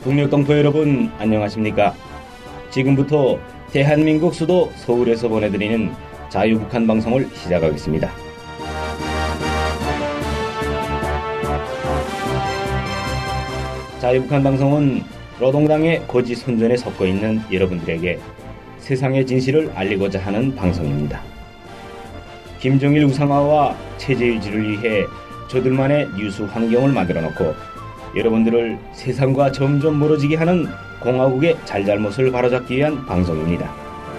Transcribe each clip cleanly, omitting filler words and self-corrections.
북녘동포 여러분 안녕하십니까? 지금부터 대한민국 수도 서울에서 보내드리는 자유북한 방송을 시작하겠습니다. 자유북한 방송은 노동당의 거짓 선전에 섞여 있는 여러분들에게 세상의 진실을 알리고자 하는 방송입니다. 김정일 우상화와 체제 유지를 위해 저들만의 뉴스 환경을 만들어 놓고 여러분들을 세상과 점점 멀어지게 하는 공화국의 잘잘못을 바로잡기 위한 방송입니다.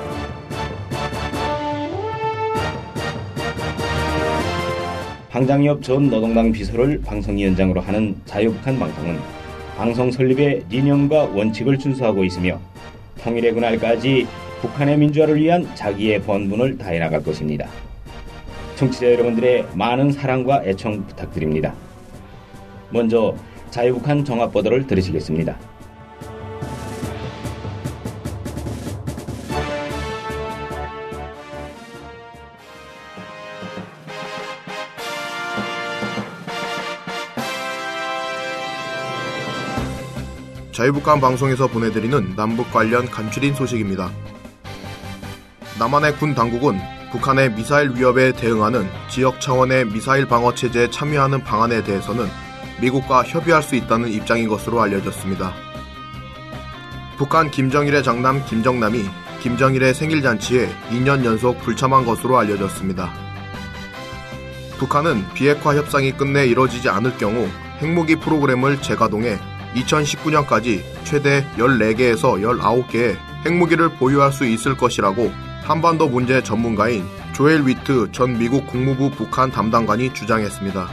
황장엽 전 노동당 비서를 방송위원장으로 하는 자유북한 방송은 방송 설립의理念과 원칙을 준수하고 있으며 통일의 그날까지 북한의 민주화를 위한 자기의 본분을 다해 나갈 것입니다. 청취자 여러분들의 많은 사랑과 애청 부탁드립니다. 먼저 자유북한 종합보도를 들으시겠습니다. 자유북한 방송에서 보내드리는 남북 관련 간추린 소식입니다. 남한의 군 당국은 북한의 미사일 위협에 대응하는 지역 차원의 미사일 방어 체제에 참여하는 방안에 대해서는 미국과 협의할 수 있다는 입장인 것으로 알려졌습니다. 북한 김정일의 장남 김정남이 김정일의 생일잔치에 2년 연속 불참한 것으로 알려졌습니다. 북한은 비핵화 협상이 끝내 이뤄지지 않을 경우 핵무기 프로그램을 재가동해 2019년까지 최대 14개에서 19개의 핵무기를 보유할 수 있을 것이라고 한반도 문제 전문가인 조엘 위트 전 미국 국무부 북한 담당관이 주장했습니다.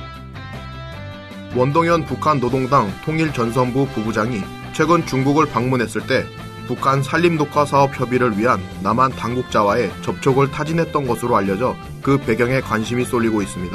원동현 북한 노동당 통일전선부 부부장이 최근 중국을 방문했을 때 북한 산림독화 사업 협의를 위한 남한 당국자와의 접촉을 타진했던 것으로 알려져 그 배경에 관심이 쏠리고 있습니다.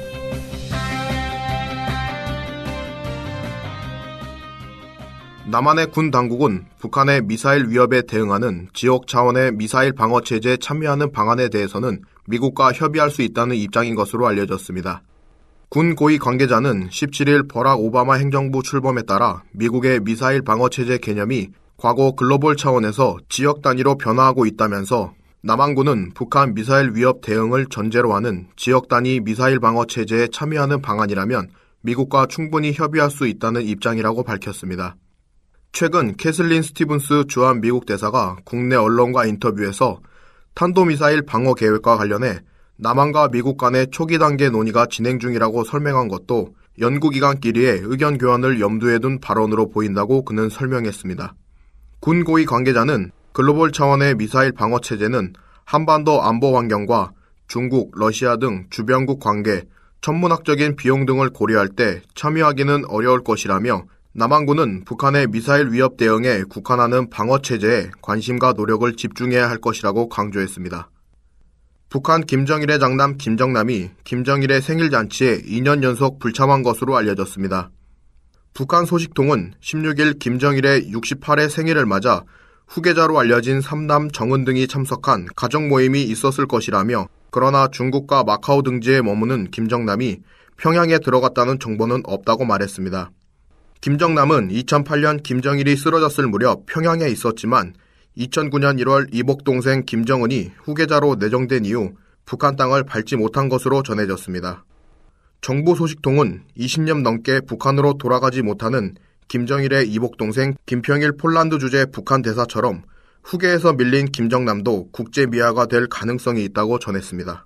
남한의 군 당국은 북한의 미사일 위협에 대응하는 지역 차원의 미사일 방어 체제에 참여하는 방안에 대해서는 미국과 협의할 수 있다는 입장인 것으로 알려졌습니다. 군 고위 관계자는 17일 버락 오바마 행정부 출범에 따라 미국의 미사일 방어 체제 개념이 과거 글로벌 차원에서 지역 단위로 변화하고 있다면서 남한군은 북한 미사일 위협 대응을 전제로 하는 지역 단위 미사일 방어 체제에 참여하는 방안이라면 미국과 충분히 협의할 수 있다는 입장이라고 밝혔습니다. 최근 캐슬린 스티븐스 주한 미국 대사가 국내 언론과 인터뷰에서 탄도미사일 방어 계획과 관련해 남한과 미국 간의 초기 단계 논의가 진행 중이라고 설명한 것도 연구기관끼리의 의견 교환을 염두에 둔 발언으로 보인다고 그는 설명했습니다. 군 고위 관계자는 글로벌 차원의 미사일 방어 체제는 한반도 안보 환경과 중국, 러시아 등 주변국 관계, 천문학적인 비용 등을 고려할 때 참여하기는 어려울 것이라며 남한군은 북한의 미사일 위협 대응에 국한하는 방어 체제에 관심과 노력을 집중해야 할 것이라고 강조했습니다. 북한 김정일의 장남 김정남이 김정일의 생일잔치에 2년 연속 불참한 것으로 알려졌습니다. 북한 소식통은 16일 김정일의 68회 생일을 맞아 후계자로 알려진 삼남 정은 등이 참석한 가족 모임이 있었을 것이라며 그러나 중국과 마카오 등지에 머무는 김정남이 평양에 들어갔다는 정보는 없다고 말했습니다. 김정남은 2008년 김정일이 쓰러졌을 무렵 평양에 있었지만 2009년 1월 이복 동생 김정은이 후계자로 내정된 이후 북한 땅을 밟지 못한 것으로 전해졌습니다. 정부 소식통은 20년 넘게 북한으로 돌아가지 못하는 김정일의 이복 동생 김평일 폴란드 주재 북한 대사처럼 후계에서 밀린 김정남도 국제 미아가 될 가능성이 있다고 전했습니다.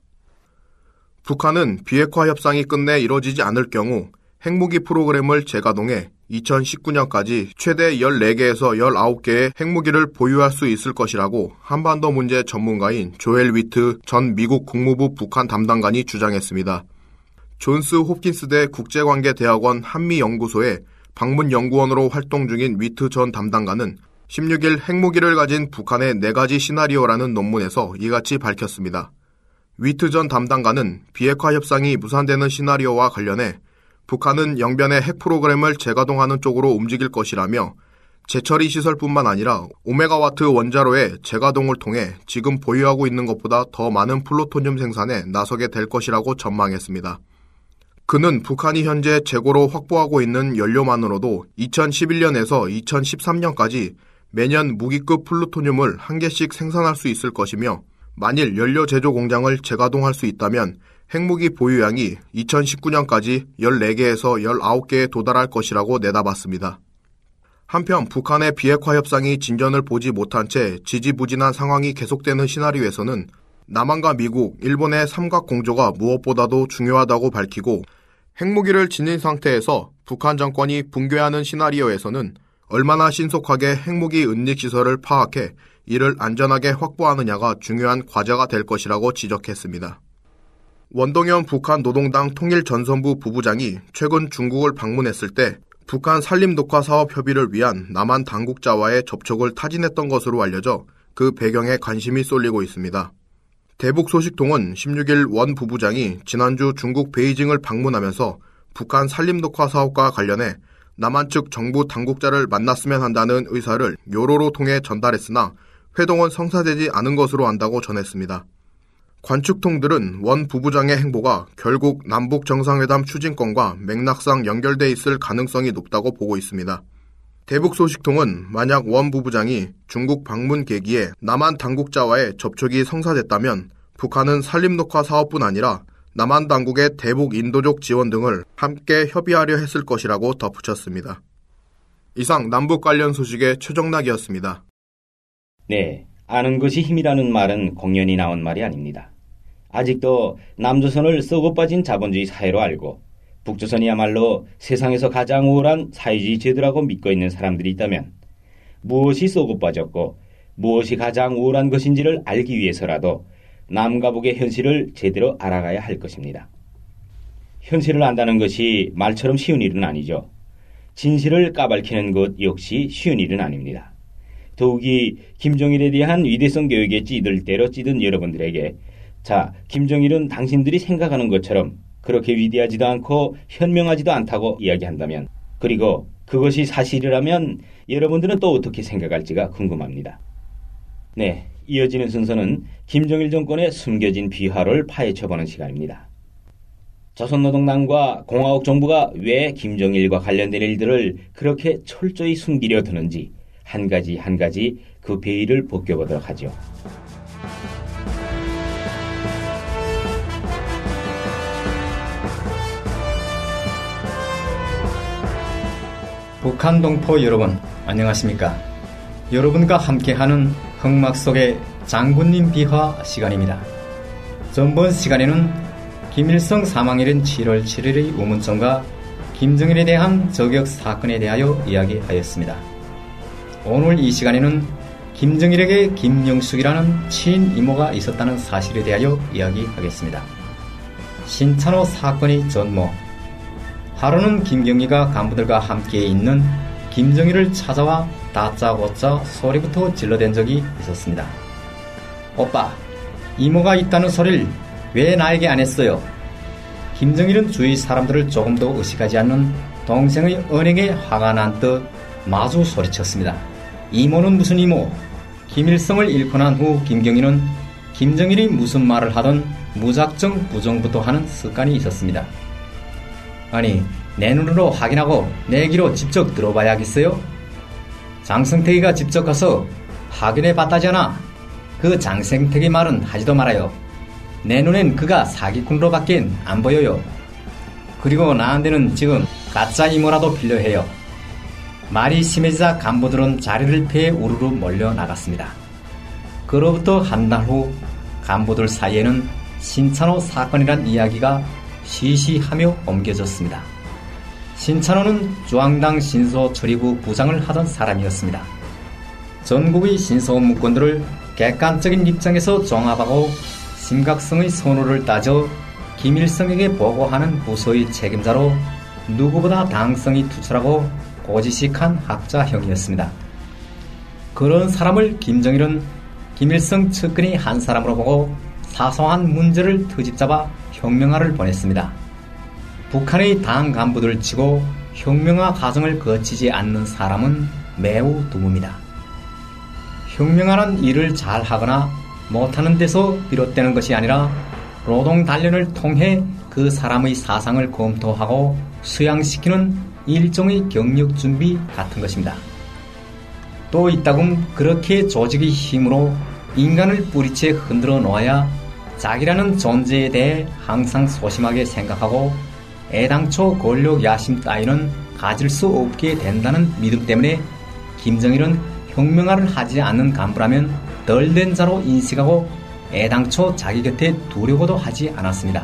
북한은 비핵화 협상이 끝내 이뤄지지 않을 경우 핵무기 프로그램을 재가동해 2019년까지 최대 14개에서 19개의 핵무기를 보유할 수 있을 것이라고 한반도 문제 전문가인 조엘 위트 전 미국 국무부 북한 담당관이 주장했습니다. 존스 홉킨스대 국제관계대학원 한미연구소의 방문연구원으로 활동 중인 위트 전 담당관은 16일 핵무기를 가진 북한의 4가지 시나리오라는 논문에서 이같이 밝혔습니다. 위트 전 담당관은 비핵화 협상이 무산되는 시나리오와 관련해 북한은 영변의 핵 프로그램을 재가동하는 쪽으로 움직일 것이라며 재처리 시설뿐만 아니라 오메가와트 원자로의 재가동을 통해 지금 보유하고 있는 것보다 더 많은 플루토늄 생산에 나서게 될 것이라고 전망했습니다. 그는 북한이 현재 재고로 확보하고 있는 연료만으로도 2011년에서 2013년까지 매년 무기급 플루토늄을 1개씩 생산할 수 있을 것이며 만일 연료 제조 공장을 재가동할 수 있다면 핵무기 보유량이 2019년까지 14개에서 19개에 도달할 것이라고 내다봤습니다. 한편 북한의 비핵화 협상이 진전을 보지 못한 채 지지부진한 상황이 계속되는 시나리오에서는 남한과 미국, 일본의 삼각 공조가 무엇보다도 중요하다고 밝히고 핵무기를 지닌 상태에서 북한 정권이 붕괴하는 시나리오에서는 얼마나 신속하게 핵무기 은닉시설을 파악해 이를 안전하게 확보하느냐가 중요한 과제가 될 것이라고 지적했습니다. 원동현 북한 노동당 통일전선부 부부장이 최근 중국을 방문했을 때 북한 산림녹화 사업 협의를 위한 남한 당국자와의 접촉을 타진했던 것으로 알려져 그 배경에 관심이 쏠리고 있습니다. 대북소식통은 16일 원 부부장이 지난주 중국 베이징을 방문하면서 북한 산림녹화 사업과 관련해 남한 측 정부 당국자를 만났으면 한다는 의사를 요로로 통해 전달했으나 회동은 성사되지 않은 것으로 안다고 전했습니다. 관측통들은 원 부부장의 행보가 결국 남북 정상회담 추진권과 맥락상 연결돼 있을 가능성이 높다고 보고 있습니다. 대북소식통은 만약 원 부부장이 중국 방문 계기에 남한 당국자와의 접촉이 성사됐다면 북한은 산림녹화 사업뿐 아니라 남한 당국의 대북 인도적 지원 등을 함께 협의하려 했을 것이라고 덧붙였습니다. 이상 남북 관련 소식의 최정락이었습니다. 네, 아는 것이 힘이라는 말은 공연히 나온 말이 아닙니다. 아직도 남조선을 썩어 빠진 자본주의 사회로 알고 북조선이야말로 세상에서 가장 우월한 사회주의 제도라고 믿고 있는 사람들이 있다면 무엇이 썩어 빠졌고 무엇이 가장 우월한 것인지를 알기 위해서라도 남과 북의 현실을 제대로 알아가야 할 것입니다. 현실을 안다는 것이 말처럼 쉬운 일은 아니죠. 진실을 까발키는 것 역시 쉬운 일은 아닙니다. 더욱이 김정일에 대한 위대성 교육에 찌들 대로 찌든 여러분들에게 자, 김정일은 당신들이 생각하는 것처럼 그렇게 위대하지도 않고 현명하지도 않다고 이야기한다면 그리고 그것이 사실이라면 여러분들은 또 어떻게 생각할지가 궁금합니다. 네, 이어지는 순서는 김정일 정권의 숨겨진 비화를 파헤쳐보는 시간입니다. 조선노동당과 공화국 정부가 왜 김정일과 관련된 일들을 그렇게 철저히 숨기려 드는지 한 가지 한 가지 그 베일을 벗겨보도록 하죠. 북한 동포 여러분, 안녕하십니까? 여러분과 함께하는 흑막 속의 장군님 비화 시간입니다. 전번 시간에는 김일성 사망일인 7월 7일의 우문청과 김정일에 대한 저격 사건에 대하여 이야기하였습니다. 오늘 이 시간에는 김정일에게 김영숙이라는 친인 이모가 있었다는 사실에 대하여 이야기하겠습니다. 신찬호 사건의 전모. 하루는 김경희가 간부들과 함께 있는 김정일을 찾아와 다짜고짜 소리부터 질러댄 적이 있었습니다. 오빠, 이모가 있다는 소리를 왜 나에게 안 했어요? 김정일은 주위 사람들을 조금도 의식하지 않는 동생의 언행에 화가 난 듯 마주 소리쳤습니다. 이모는 무슨 이모? 김일성을 잃고 난 후 김경희는 김정일이 무슨 말을 하든 무작정 부정부터 하는 습관이 있었습니다. 아니, 내 눈으로 확인하고 내 귀로 직접 들어봐야겠어요? 장성택이가 직접 가서 확인해 봤다잖아. 그 장성택의 말은 하지도 말아요. 내 눈엔 그가 사기꾼으로 밖엔 안 보여요. 그리고 나한테는 지금 가짜 이모라도 필요해요. 말이 심해지자 간부들은 자리를 피해 우르르 몰려 나갔습니다. 그로부터 한 달 후 간부들 사이에는 신찬호 사건이란 이야기가 시시하며 옮겨졌습니다. 신찬호는 중앙당 신소처리부 부장을 하던 사람이었습니다. 전국의 신소 문건들을 객관적인 입장에서 종합하고 심각성의 선호를 따져 김일성에게 보고하는 부서의 책임자로 누구보다 당성이 투철하고 고지식한 학자형이었습니다. 그런 사람을 김정일은 김일성 측근이 한 사람으로 보고 사소한 문제를 트집잡아 혁명화를 보냈습니다. 북한의 당 간부들 치고 혁명화 과정을 거치지 않는 사람은 매우 드뭅니다. 혁명화는 일을 잘하거나 못하는 데서 비롯되는 것이 아니라 노동 단련을 통해 그 사람의 사상을 검토하고 수양시키는 일종의 경력 준비 같은 것입니다. 또 이따금 그렇게 조직의 힘으로 인간을 뿌리채 흔들어 놓아야 자기라는 존재에 대해 항상 소심하게 생각하고 애당초 권력 야심 따위는 가질 수 없게 된다는 믿음 때문에 김정일은 혁명화를 하지 않는 간부라면 덜 된 자로 인식하고 애당초 자기 곁에 두려고도 하지 않았습니다.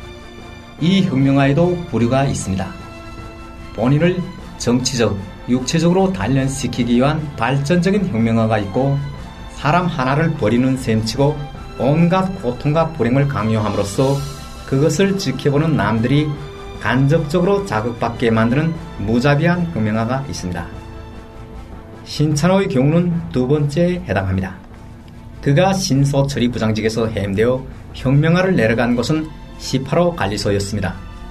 이 혁명화에도 부류가 있습니다. 본인을 정치적, 육체적으로 단련시키기 위한 발전적인 혁명화가 있고 사람 하나를 버리는 셈치고 온갖 고통과 불행을 강요함으로써 그것을 지켜보는 남들이 간접적으로 자극받게 만드는 무자비한 혁명화가 있습니다. 신찬호의 경우는 두 번째에 해당합니다. 그가 신소철이 부장직에서 해임되어 혁명화를 내려간 곳은 18호 관리소였습니다.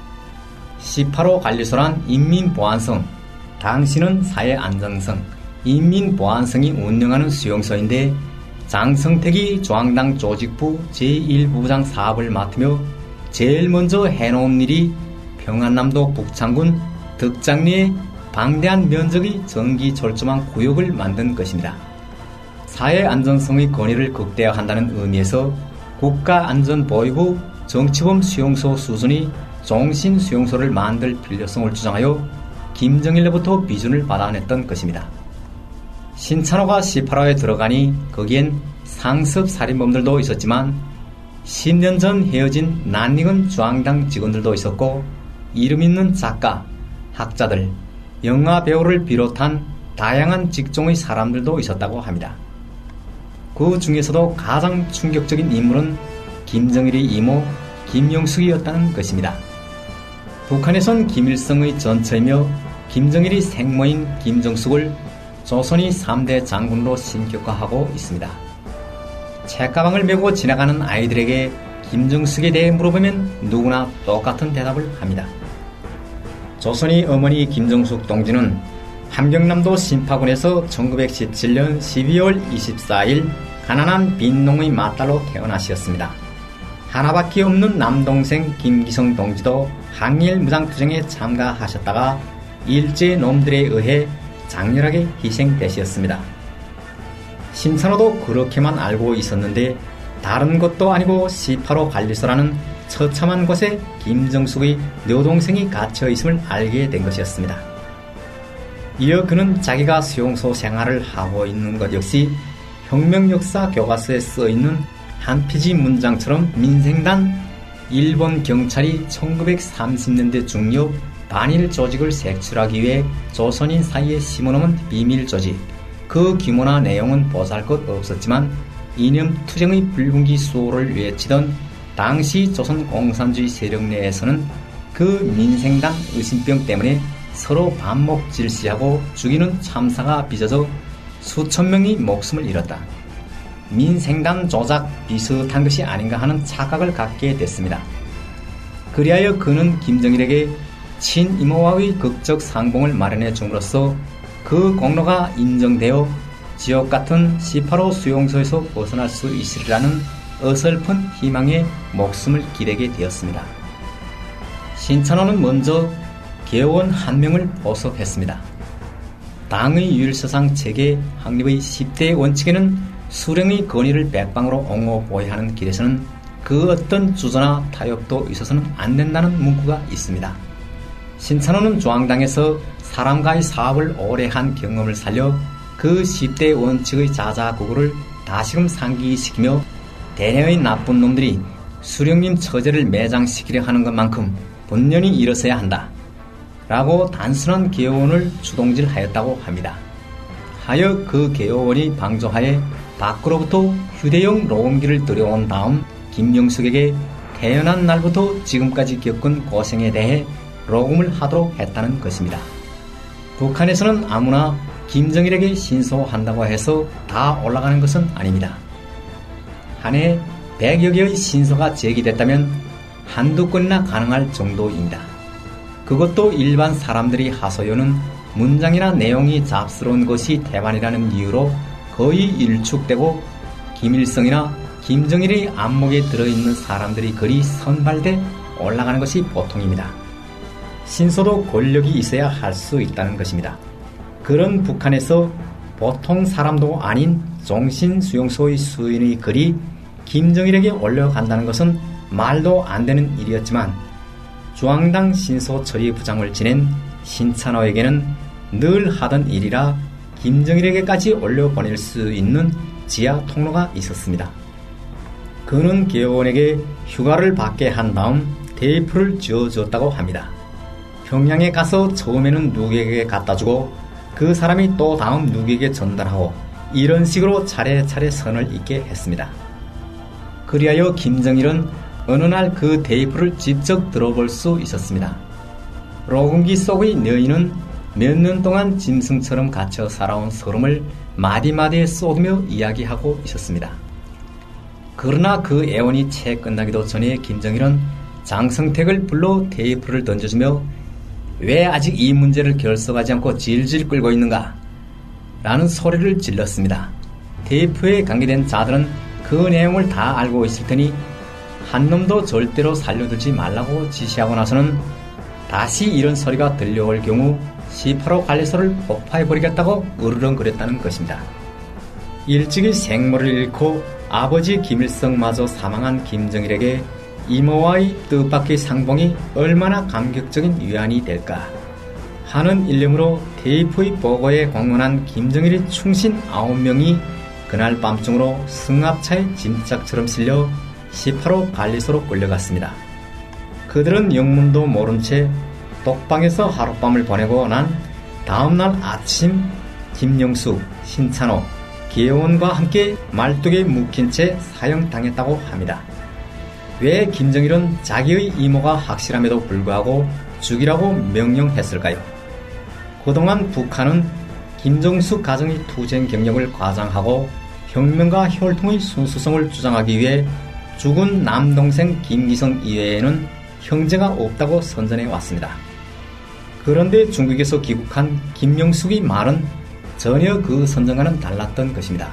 18호 관리소란 인민보안성, 당시는 사회안전성, 인민보안성이 운영하는 수용소인데 장성택이 중앙당 조직부 제1부부장 사업을 맡으며 제일 먼저 해놓은 일이 평안남도 북창군 덕장리에 방대한 면적의 전기 절조망 구역을 만든 것입니다. 사회안전성의 권위를 극대화한다는 의미에서 국가안전보위부 정치범 수용소 수준이 종신수용소를 만들 필요성을 주장하여 김정일로부터 비준을 받아냈던 것입니다. 신찬호가 18호에 들어가니 거기엔 상습 살인범들도 있었지만 10년 전 헤어진 낯익은 중앙당 직원들도 있었고 이름 있는 작가, 학자들, 영화 배우를 비롯한 다양한 직종의 사람들도 있었다고 합니다. 그 중에서도 가장 충격적인 인물은 김정일의 이모 김영숙이었다는 것입니다. 북한에선 김일성의 전처이며 김정일의 생모인 김정숙을 조선의 3대 장군으로 신격화하고 있습니다. 책가방을 메고 지나가는 아이들에게 김정숙에 대해 물어보면 누구나 똑같은 대답을 합니다. 조선의 어머니 김정숙 동지는 함경남도 신파군에서 1917년 12월 24일 가난한 빈농의 맏딸로 태어나셨습니다. 하나밖에 없는 남동생 김기성 동지도 항일 무장투쟁에 참가하셨다가 일제 놈들에 의해 장렬하게 희생되셨습니다. 신찬호도 그렇게만 알고 있었는데 다른 것도 아니고 18호 관리소라는 처참한 곳에 김정숙의 여동생이 갇혀 있음을 알게 된 것이었습니다. 이어 그는 자기가 수용소 생활을 하고 있는 것 역시 혁명 역사 교과서에 써있는 한 페이지 문장처럼 민생단 일본 경찰이 1930년대 중엽 반일 조직을 색출하기 위해 조선인 사이에 심어놓은 비밀 조직, 그 규모나 내용은 보잘것 없었지만 이념 투쟁의 불분기 수호를 외치던 당시 조선 공산주의 세력 내에서는 그 민생당 의심병 때문에 서로 반목 질시하고 죽이는 참사가 빚어져 수천 명이 목숨을 잃었다. 민생당 조작 비슷한 것이 아닌가 하는 착각을 갖게 됐습니다. 그리하여 그는 김정일에게 친이모와의 극적 상봉을 마련해 줌으로써 그 공로가 인정되어 지옥 같은 18호 수용소에서 벗어날 수 있으리라는 어설픈 희망에 목숨을 기대게 되었습니다. 신찬호는 먼저 개원 한 명을 포섭했습니다. 당의 유일서상 체계 확립의 10대 원칙에는 수령의 권위를 백방으로 옹호보호하는 길에서는 그 어떤 주저나 타협도 있어서는 안 된다는 문구가 있습니다. 신찬호는 중앙당에서 사람과의 사업을 오래 한 경험을 살려 그 10대 원칙의 자자구구를 다시금 상기시키며 대내의 나쁜 놈들이 수령님 처제를 매장시키려 하는 것만큼 본연히 일어서야 한다 라고 단순한 개요원을 주동질하였다고 합니다. 하여 그 개요원이 방조하에 밖으로부터 휴대용 로음기를 들여온 다음 김영숙에게 태어난 날부터 지금까지 겪은 고생에 대해 로금을 하도록 했다는 것입니다. 북한에서는 아무나 김정일에게 신소한다고 해서 다 올라가는 것은 아닙니다. 한 해 100여 개의 신소가 제기됐다면 한두 건이나 가능할 정도입니다. 그것도 일반 사람들이 하소연은 문장이나 내용이 잡스러운 것이 태반이라는 이유로 거의 일축되고 김일성이나 김정일의 안목에 들어있는 사람들이 그리 선발돼 올라가는 것이 보통입니다. 신소도 권력이 있어야 할 수 있다는 것입니다. 그런 북한에서 보통 사람도 아닌 종신수용소의 수인의 글이 김정일에게 올려간다는 것은 말도 안 되는 일이었지만 중앙당 신소 처리 부장을 지낸 신찬호에게는 늘 하던 일이라 김정일에게까지 올려보낼 수 있는 지하 통로가 있었습니다. 그는 개원에게 휴가를 받게 한 다음 테이프를 지어주었다고 합니다. 평양에 가서 처음에는 누구에게 갖다주고 그 사람이 또 다음 누구에게 전달하고 이런 식으로 차례차례 선을 잇게 했습니다. 그리하여 김정일은 어느 날 그 테이프를 직접 들어볼 수 있었습니다. 로군기 속의 여인은 몇 년 동안 짐승처럼 갇혀 살아온 서름을 마디마디에 쏟으며 이야기하고 있었습니다. 그러나 그 애원이 채 끝나기도 전에 김정일은 장성택을 불러 테이프를 던져주며 왜 아직 이 문제를 결석하지 않고 질질 끌고 있는가? 라는 소리를 질렀습니다. 테이프에 관계된 자들은 그 내용을 다 알고 있을 테니 한 놈도 절대로 살려두지 말라고 지시하고 나서는 다시 이런 소리가 들려올 경우 18호 관리소를 폭파해버리겠다고 으르렁거렸다는 것입니다. 일찍이 생모를 잃고 아버지 김일성마저 사망한 김정일에게 이모와의 뜻밖의 상봉이 얼마나 감격적인 위안이 될까 하는 일념으로 테이프의 보고에 공헌한 김정일의 충신 9명이 그날 밤중으로 승합차에 짐짝처럼 실려 18호 관리소로 끌려갔습니다. 그들은 영문도 모른 채 독방에서 하룻밤을 보내고 난 다음날 아침 김영숙, 신찬호, 기혜원과 함께 말뚝에 묵힌 채 사형당했다고 합니다. 왜 김정일은 자기의 이모가 확실함에도 불구하고 죽이라고 명령했을까요? 그동안 북한은 김정숙 가정의 투쟁 경력을 과장하고 혁명과 혈통의 순수성을 주장하기 위해 죽은 남동생 김기성 이외에는 형제가 없다고 선전해 왔습니다. 그런데 중국에서 귀국한 김영숙의 말은 전혀 그 선전과는 달랐던 것입니다.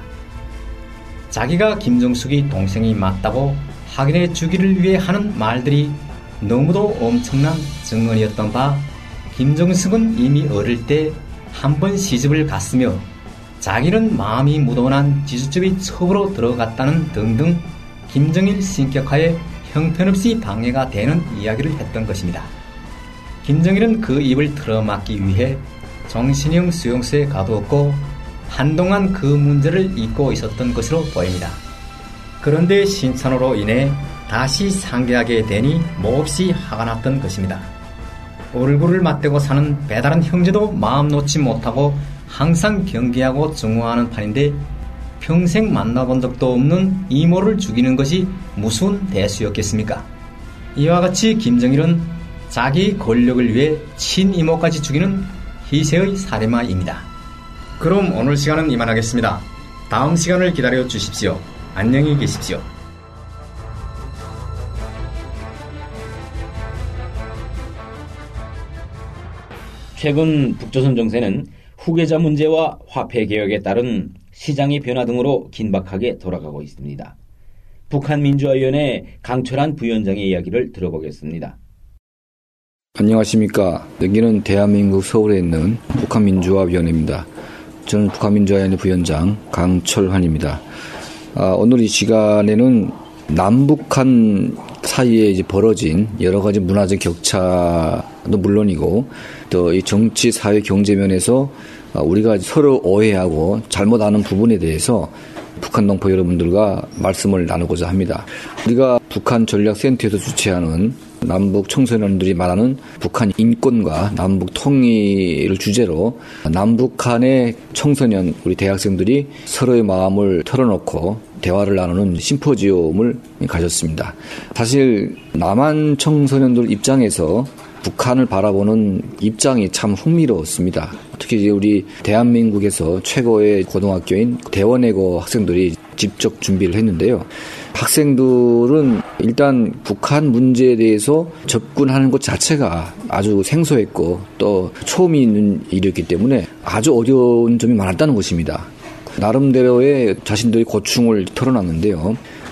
자기가 김정숙의 동생이 맞다고 확인해 주기를 위해 하는 말들이 너무도 엄청난 증언이었던 바 김정숙은 이미 어릴 때 한 번 시집을 갔으며 자기는 마음이 무던한 지주집의 첩으로 들어갔다는 등등 김정일 신격화에 형편없이 방해가 되는 이야기를 했던 것입니다. 김정일은 그 입을 틀어막기 위해 정신형 수용소에 가두었고 한동안 그 문제를 잊고 있었던 것으로 보입니다. 그런데 신찬호로 인해 다시 상계하게 되니 몹시 화가 났던 것입니다. 얼굴을 맞대고 사는 배다른 형제도 마음 놓지 못하고 항상 경계하고 증오하는 판인데 평생 만나본 적도 없는 이모를 죽이는 것이 무슨 대수였겠습니까? 이와 같이 김정일은 자기 권력을 위해 친이모까지 죽이는 희세의 살인마입니다. 그럼 오늘 시간은 이만하겠습니다. 다음 시간을 기다려 주십시오. 안녕히 계십시오. 최근 북조선 정세는 후계자 문제와 화폐 개혁에 따른 시장의 변화 등으로 긴박하게 돌아가고 있습니다. 북한민주화위원회 강철한 부위원장의 이야기를 들어보겠습니다. 안녕하십니까. 여기는 대한민국 서울에 있는 북한민주화위원회입니다. 저는 북한민주화위원회 부위원장 강철환입니다. 오늘 이 시간에는 남북한 사이에 이제 벌어진 여러 가지 문화적 격차도 물론이고 또 이 정치, 사회, 경제 면에서 우리가 서로 오해하고 잘못 아는 부분에 대해서 북한 동포 여러분들과 말씀을 나누고자 합니다. 우리가 북한 전략센터에서 주최하는 남북 청소년들이 말하는 북한 인권과 남북 통일을 주제로 남북한의 청소년, 우리 대학생들이 서로의 마음을 털어놓고 대화를 나누는 심포지엄을 가졌습니다. 사실 남한 청소년들 입장에서 북한을 바라보는 입장이 참 흥미로웠습니다. 특히 우리 대한민국에서 최고의 고등학교인 대원외고 학생들이 직접 준비를 했는데요. 학생들은 일단 북한 문제에 대해서 접근하는 것 자체가 아주 생소했고 또 처음 있는 일이었기 때문에 아주 어려운 점이 많았다는 것입니다. 나름대로의 자신들의 고충을 털어놨는데요.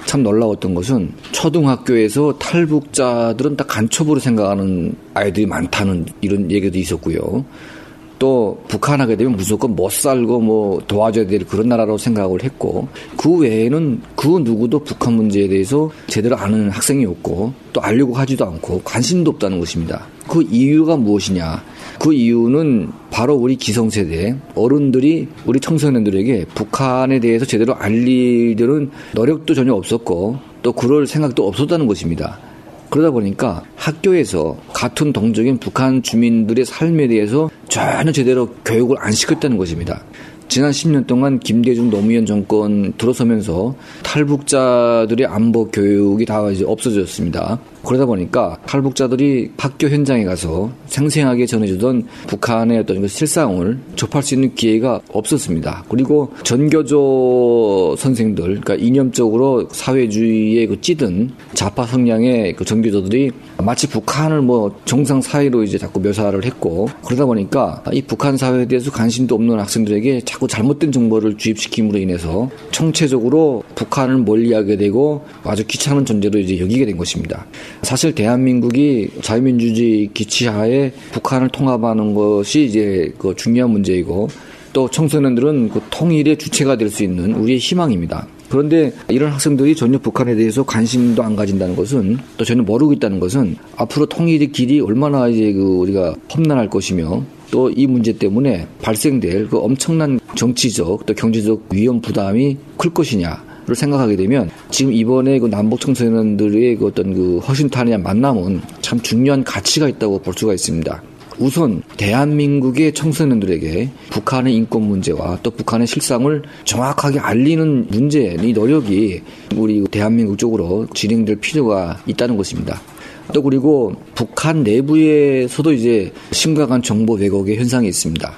참 놀라웠던 것은 초등학교에서 탈북자들은 다 간첩으로 생각하는 아이들이 많다는 이런 얘기도 있었고요. 또 북한하게 되면 무조건 못 살고 뭐 도와줘야 될 그런 나라로 생각을 했고, 그 외에는 그 누구도 북한 문제에 대해서 제대로 아는 학생이 없고 또 알려고 하지도 않고 관심도 없다는 것입니다. 그 이유가 무엇이냐? 그 이유는 바로 우리 기성세대 어른들이 우리 청소년들에게 북한에 대해서 제대로 알리려는 노력도 전혀 없었고 또 그럴 생각도 없었다는 것입니다. 그러다 보니까 학교에서 같은 동족인 북한 주민들의 삶에 대해서 전혀 제대로 교육을 안 시켰다는 것입니다. 지난 10년 동안 김대중 노무현 정권 들어서면서 탈북자들의 안보 교육이 다 이제 없어졌습니다. 그러다 보니까 탈북자들이 학교 현장에 가서 생생하게 전해주던 북한의 어떤 실상을 접할 수 있는 기회가 없었습니다. 그리고 전교조 선생들, 그러니까 이념적으로 사회주의에 찌든 좌파 성향의 그 전교조들이 마치 북한을 뭐 정상 사회로 이제 자꾸 묘사를 했고, 그러다 보니까 이 북한 사회에 대해서 관심도 없는 학생들에게 자꾸 잘못된 정보를 주입시킴으로 인해서 총체적으로 북한을 멀리하게 되고 아주 귀찮은 존재로 이제 여기게 된 것입니다. 사실 대한민국이 자유민주주의 기치하에 북한을 통합하는 것이 이제 그 중요한 문제이고, 또 청소년들은 그 통일의 주체가 될 수 있는 우리의 희망입니다. 그런데 이런 학생들이 전혀 북한에 대해서 관심도 안 가진다는 것은, 또 전혀 모르고 있다는 것은 앞으로 통일의 길이 얼마나 이제 우리가 험난할 것이며, 또 이 문제 때문에 발생될 그 엄청난 정치적 또 경제적 위험 부담이 클 것이냐를 생각하게 되면, 지금 이번에 그 남북 청소년들의 그 어떤 그 허심탄회한 만남은 참 중요한 가치가 있다고 볼 수가 있습니다. 우선 대한민국의 청소년들에게 북한의 인권 문제와 또 북한의 실상을 정확하게 알리는 문제, 이 노력이 우리 대한민국 쪽으로 진행될 필요가 있다는 것입니다. 또 그리고 북한 내부에서도 이제 심각한 정보 왜곡의 현상이 있습니다.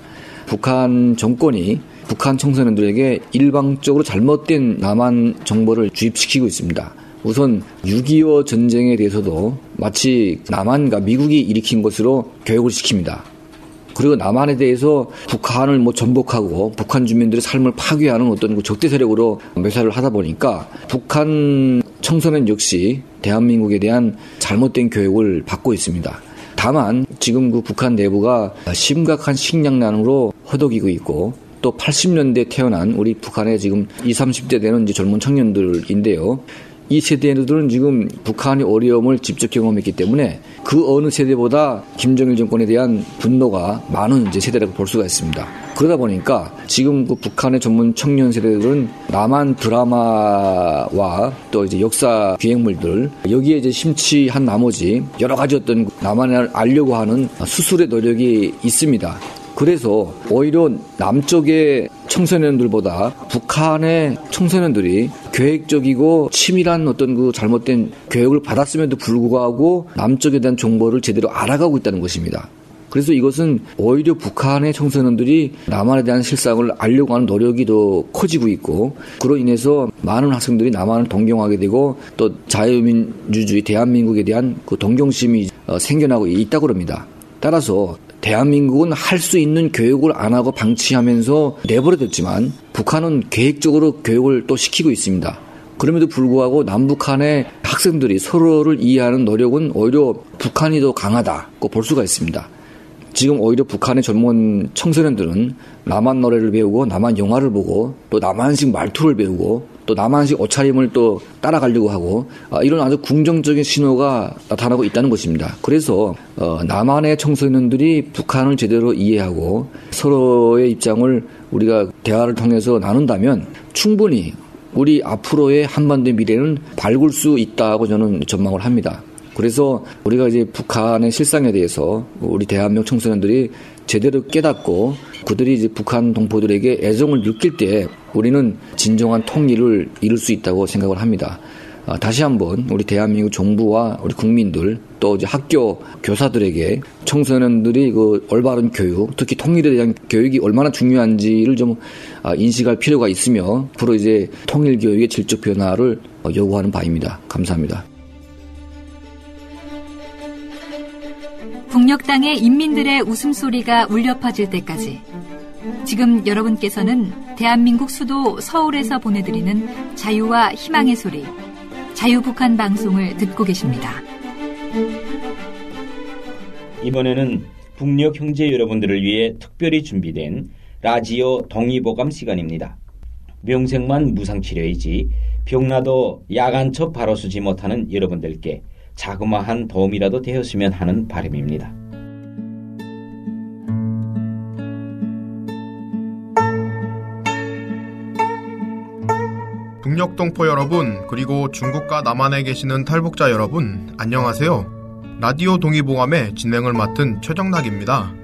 북한 정권이 북한 청소년들에게 일방적으로 잘못된 남한 정보를 주입시키고 있습니다. 우선 6.25 전쟁에 대해서도 마치 남한과 미국이 일으킨 것으로 교육을 시킵니다. 그리고 남한에 대해서 북한을 뭐 전복하고 북한 주민들의 삶을 파괴하는 어떤 그 적대 세력으로 묘사를 하다 보니까 북한 청소년 역시 대한민국에 대한 잘못된 교육을 받고 있습니다. 다만 지금 그 북한 내부가 심각한 식량난으로 허덕이고 있고, 또 80년대 태어난 우리 북한의 지금 20, 30대 되는 이제 젊은 청년들인데요. 이 세대들은 지금 북한의 어려움을 직접 경험했기 때문에 그 어느 세대보다 김정일 정권에 대한 분노가 많은 이제 세대라고 볼 수가 있습니다. 그러다 보니까 지금 그 북한의 전문 청년 세대들은 남한 드라마와 또 이제 역사 기획물들, 여기에 이제 심취한 나머지 여러 가지 어떤 남한을 알려고 하는 수술의 노력이 있습니다. 그래서 오히려 남쪽의 청소년들보다 북한의 청소년들이 계획적이고 치밀한 어떤 그 잘못된 교육을 받았음에도 불구하고 남쪽에 대한 정보를 제대로 알아가고 있다는 것입니다. 그래서 이것은 오히려 북한의 청소년들이 남한에 대한 실상을 알려고 하는 노력이 더 커지고 있고, 그로 인해서 많은 학생들이 남한을 동경하게 되고 또 자유민주주의 대한민국에 대한 그 동경심이 생겨나고 있다고 합니다. 따라서 대한민국은 할 수 있는 교육을 안 하고 방치하면서 내버려뒀지만 북한은 계획적으로 교육을 또 시키고 있습니다. 그럼에도 불구하고 남북한의 학생들이 서로를 이해하는 노력은 오히려 북한이 더 강하다고 볼 수가 있습니다. 지금 오히려 북한의 젊은 청소년들은 남한 노래를 배우고 남한 영화를 보고 또 남한식 말투를 배우고 또 남한식 옷차림을 또 따라가려고 하고, 이런 아주 긍정적인 신호가 나타나고 있다는 것입니다. 그래서 남한의 청소년들이 북한을 제대로 이해하고 서로의 입장을 우리가 대화를 통해서 나눈다면 충분히 우리 앞으로의 한반도의 미래는 밝을 수 있다고 저는 전망을 합니다. 그래서 우리가 이제 북한의 실상에 대해서 우리 대한민국 청소년들이 제대로 깨닫고 그들이 이제 북한 동포들에게 애정을 느낄 때 우리는 진정한 통일을 이룰 수 있다고 생각을 합니다. 다시 한번 우리 대한민국 정부와 우리 국민들 또 이제 학교 교사들에게 청소년들이 그 올바른 교육, 특히 통일에 대한 교육이 얼마나 중요한지를 좀 인식할 필요가 있으며 앞으로 이제 통일 교육의 질적 변화를 요구하는 바입니다. 감사합니다. 북녘 땅의 인민들의 웃음소리가 울려 퍼질 때까지 지금 여러분께서는 대한민국 수도 서울에서 보내드리는 자유와 희망의 소리 자유북한 방송을 듣고 계십니다. 이번에는 북녘 형제 여러분들을 위해 특별히 준비된 라지오 동의보감 시간입니다. 명색만 무상치료이지 병나도 야간첩 바로 쓰지 못하는 여러분들께 자그마한 도움이라도 되었으면 하는 바람입니다. 북녘동포 여러분, 그리고 중국과 남한에 계시는 탈북자 여러분, 안녕하세요. 라디오 동의보감의 진행을 맡은 최정락입니다.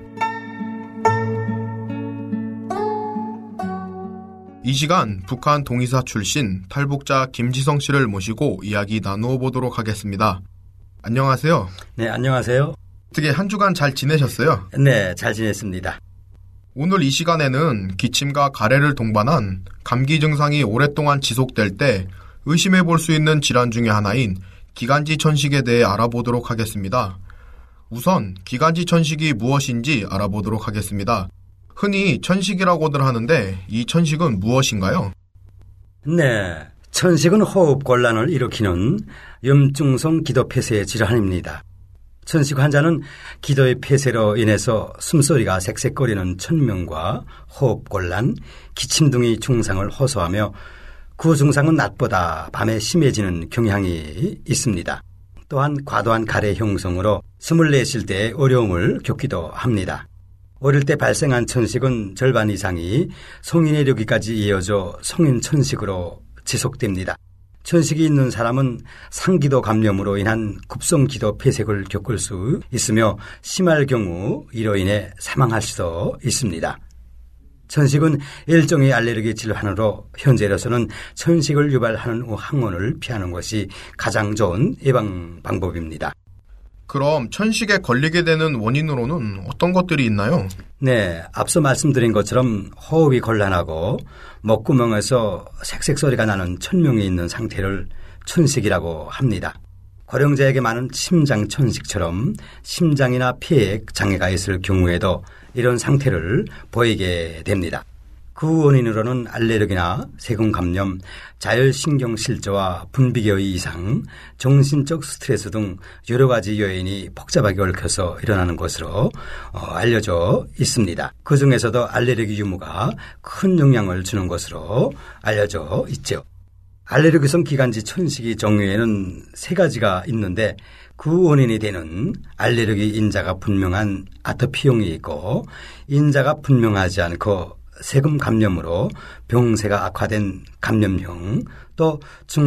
이 시간 북한 동의사 출신 탈북자 김지성 씨를 모시고 이야기 나누어 보도록 하겠습니다. 안녕하세요. 네, 안녕하세요. 어떻게 한 주간 잘 지내셨어요? 네, 잘 지냈습니다. 오늘 이 시간에는 기침과 가래를 동반한 감기 증상이 오랫동안 지속될 때 의심해 볼 수 있는 질환 중에 하나인 기관지 천식에 대해 알아보도록 하겠습니다. 우선 기관지 천식이 무엇인지 알아보도록 하겠습니다. 흔히 천식이라고들 하는데 이 천식은 무엇인가요? 네, 천식은 호흡 곤란을 일으키는 염증성 기도폐쇄 질환입니다. 천식 환자는 기도의 폐쇄로 인해서 숨소리가 색색거리는 천명과 호흡곤란, 기침 등의 증상을 호소하며 그 증상은 낮보다 밤에 심해지는 경향이 있습니다. 또한 과도한 가래 형성으로 숨을 내쉴 때 어려움을 겪기도 합니다. 어릴 때 발생한 천식은 절반 이상이 성인에 이르기까지 이어져 성인 천식으로 지속됩니다. 천식이 있는 사람은 상기도 감염으로 인한 급성기도 폐색을 겪을 수 있으며 심할 경우 이로 인해 사망할 수도 있습니다. 천식은 일종의 알레르기 질환으로 현재로서는 천식을 유발하는 항원을 피하는 것이 가장 좋은 예방 방법입니다. 그럼 천식에 걸리게 되는 원인으로는 어떤 것들이 있나요? 네, 앞서 말씀드린 것처럼 호흡이 곤란하고 목구멍에서 색색 소리가 나는 천명이 있는 상태를 천식이라고 합니다. 고령자에게 많은 심장 천식처럼 심장이나 폐에 장애가 있을 경우에도 이런 상태를 보이게 됩니다. 그 원인으로는 알레르기나 세균 감염, 자율신경실조와 분비계의 이상, 정신적 스트레스 등 여러 가지 요인이 복잡하게 얽혀서 일어나는 것으로 알려져 있습니다. 그중에서도 알레르기 유무가 큰 영향을 주는 것으로 알려져 있죠. 알레르기성 기관지 천식이 종류에는 3가지가 있는데 그 원인이 되는 알레르기 인자가 분명한 아토피형이 있고 인자가 분명하지 않고 세균 감염으로 병세가 악화된 감염형, 또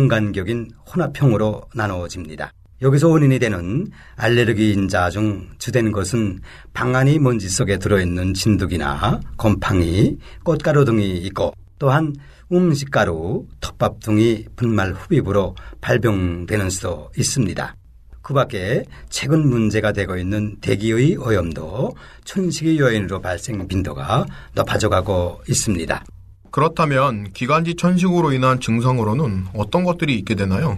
중간격인 혼합형으로 나누어집니다. 여기서 원인이 되는 알레르기 인자 중 주된 것은 방안이 먼지 속에 들어있는 진드기나 곰팡이, 꽃가루 등이 있고 또한 음식가루, 톱밥 등이 분말 흡입으로 발병되는 수도 있습니다. 그 밖에 최근 문제가 되고 있는 대기의 오염도 천식의 요인으로 발생 빈도가 높아져가고 있습니다. 그렇다면 기관지 천식으로 인한 증상으로는 어떤 것들이 있게 되나요?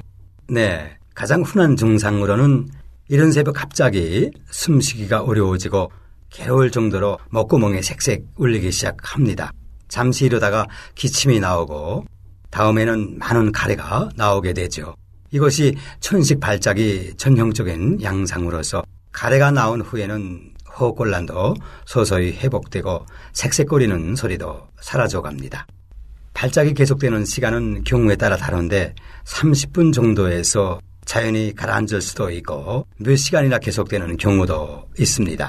네, 가장 흔한 증상으로는 이른 새벽 갑자기 숨쉬기가 어려워지고 괴로울 정도로 목구멍에 색색 울리기 시작합니다. 잠시 이러다가 기침이 나오고 다음에는 많은 가래가 나오게 되죠. 이것이 천식 발작이 전형적인 양상으로서 가래가 나온 후에는 호흡곤란도 서서히 회복되고 색색거리는 소리도 사라져갑니다. 발작이 계속되는 시간은 경우에 따라 다른데 30분 정도에서 자연히 가라앉을 수도 있고 몇 시간이나 계속되는 경우도 있습니다.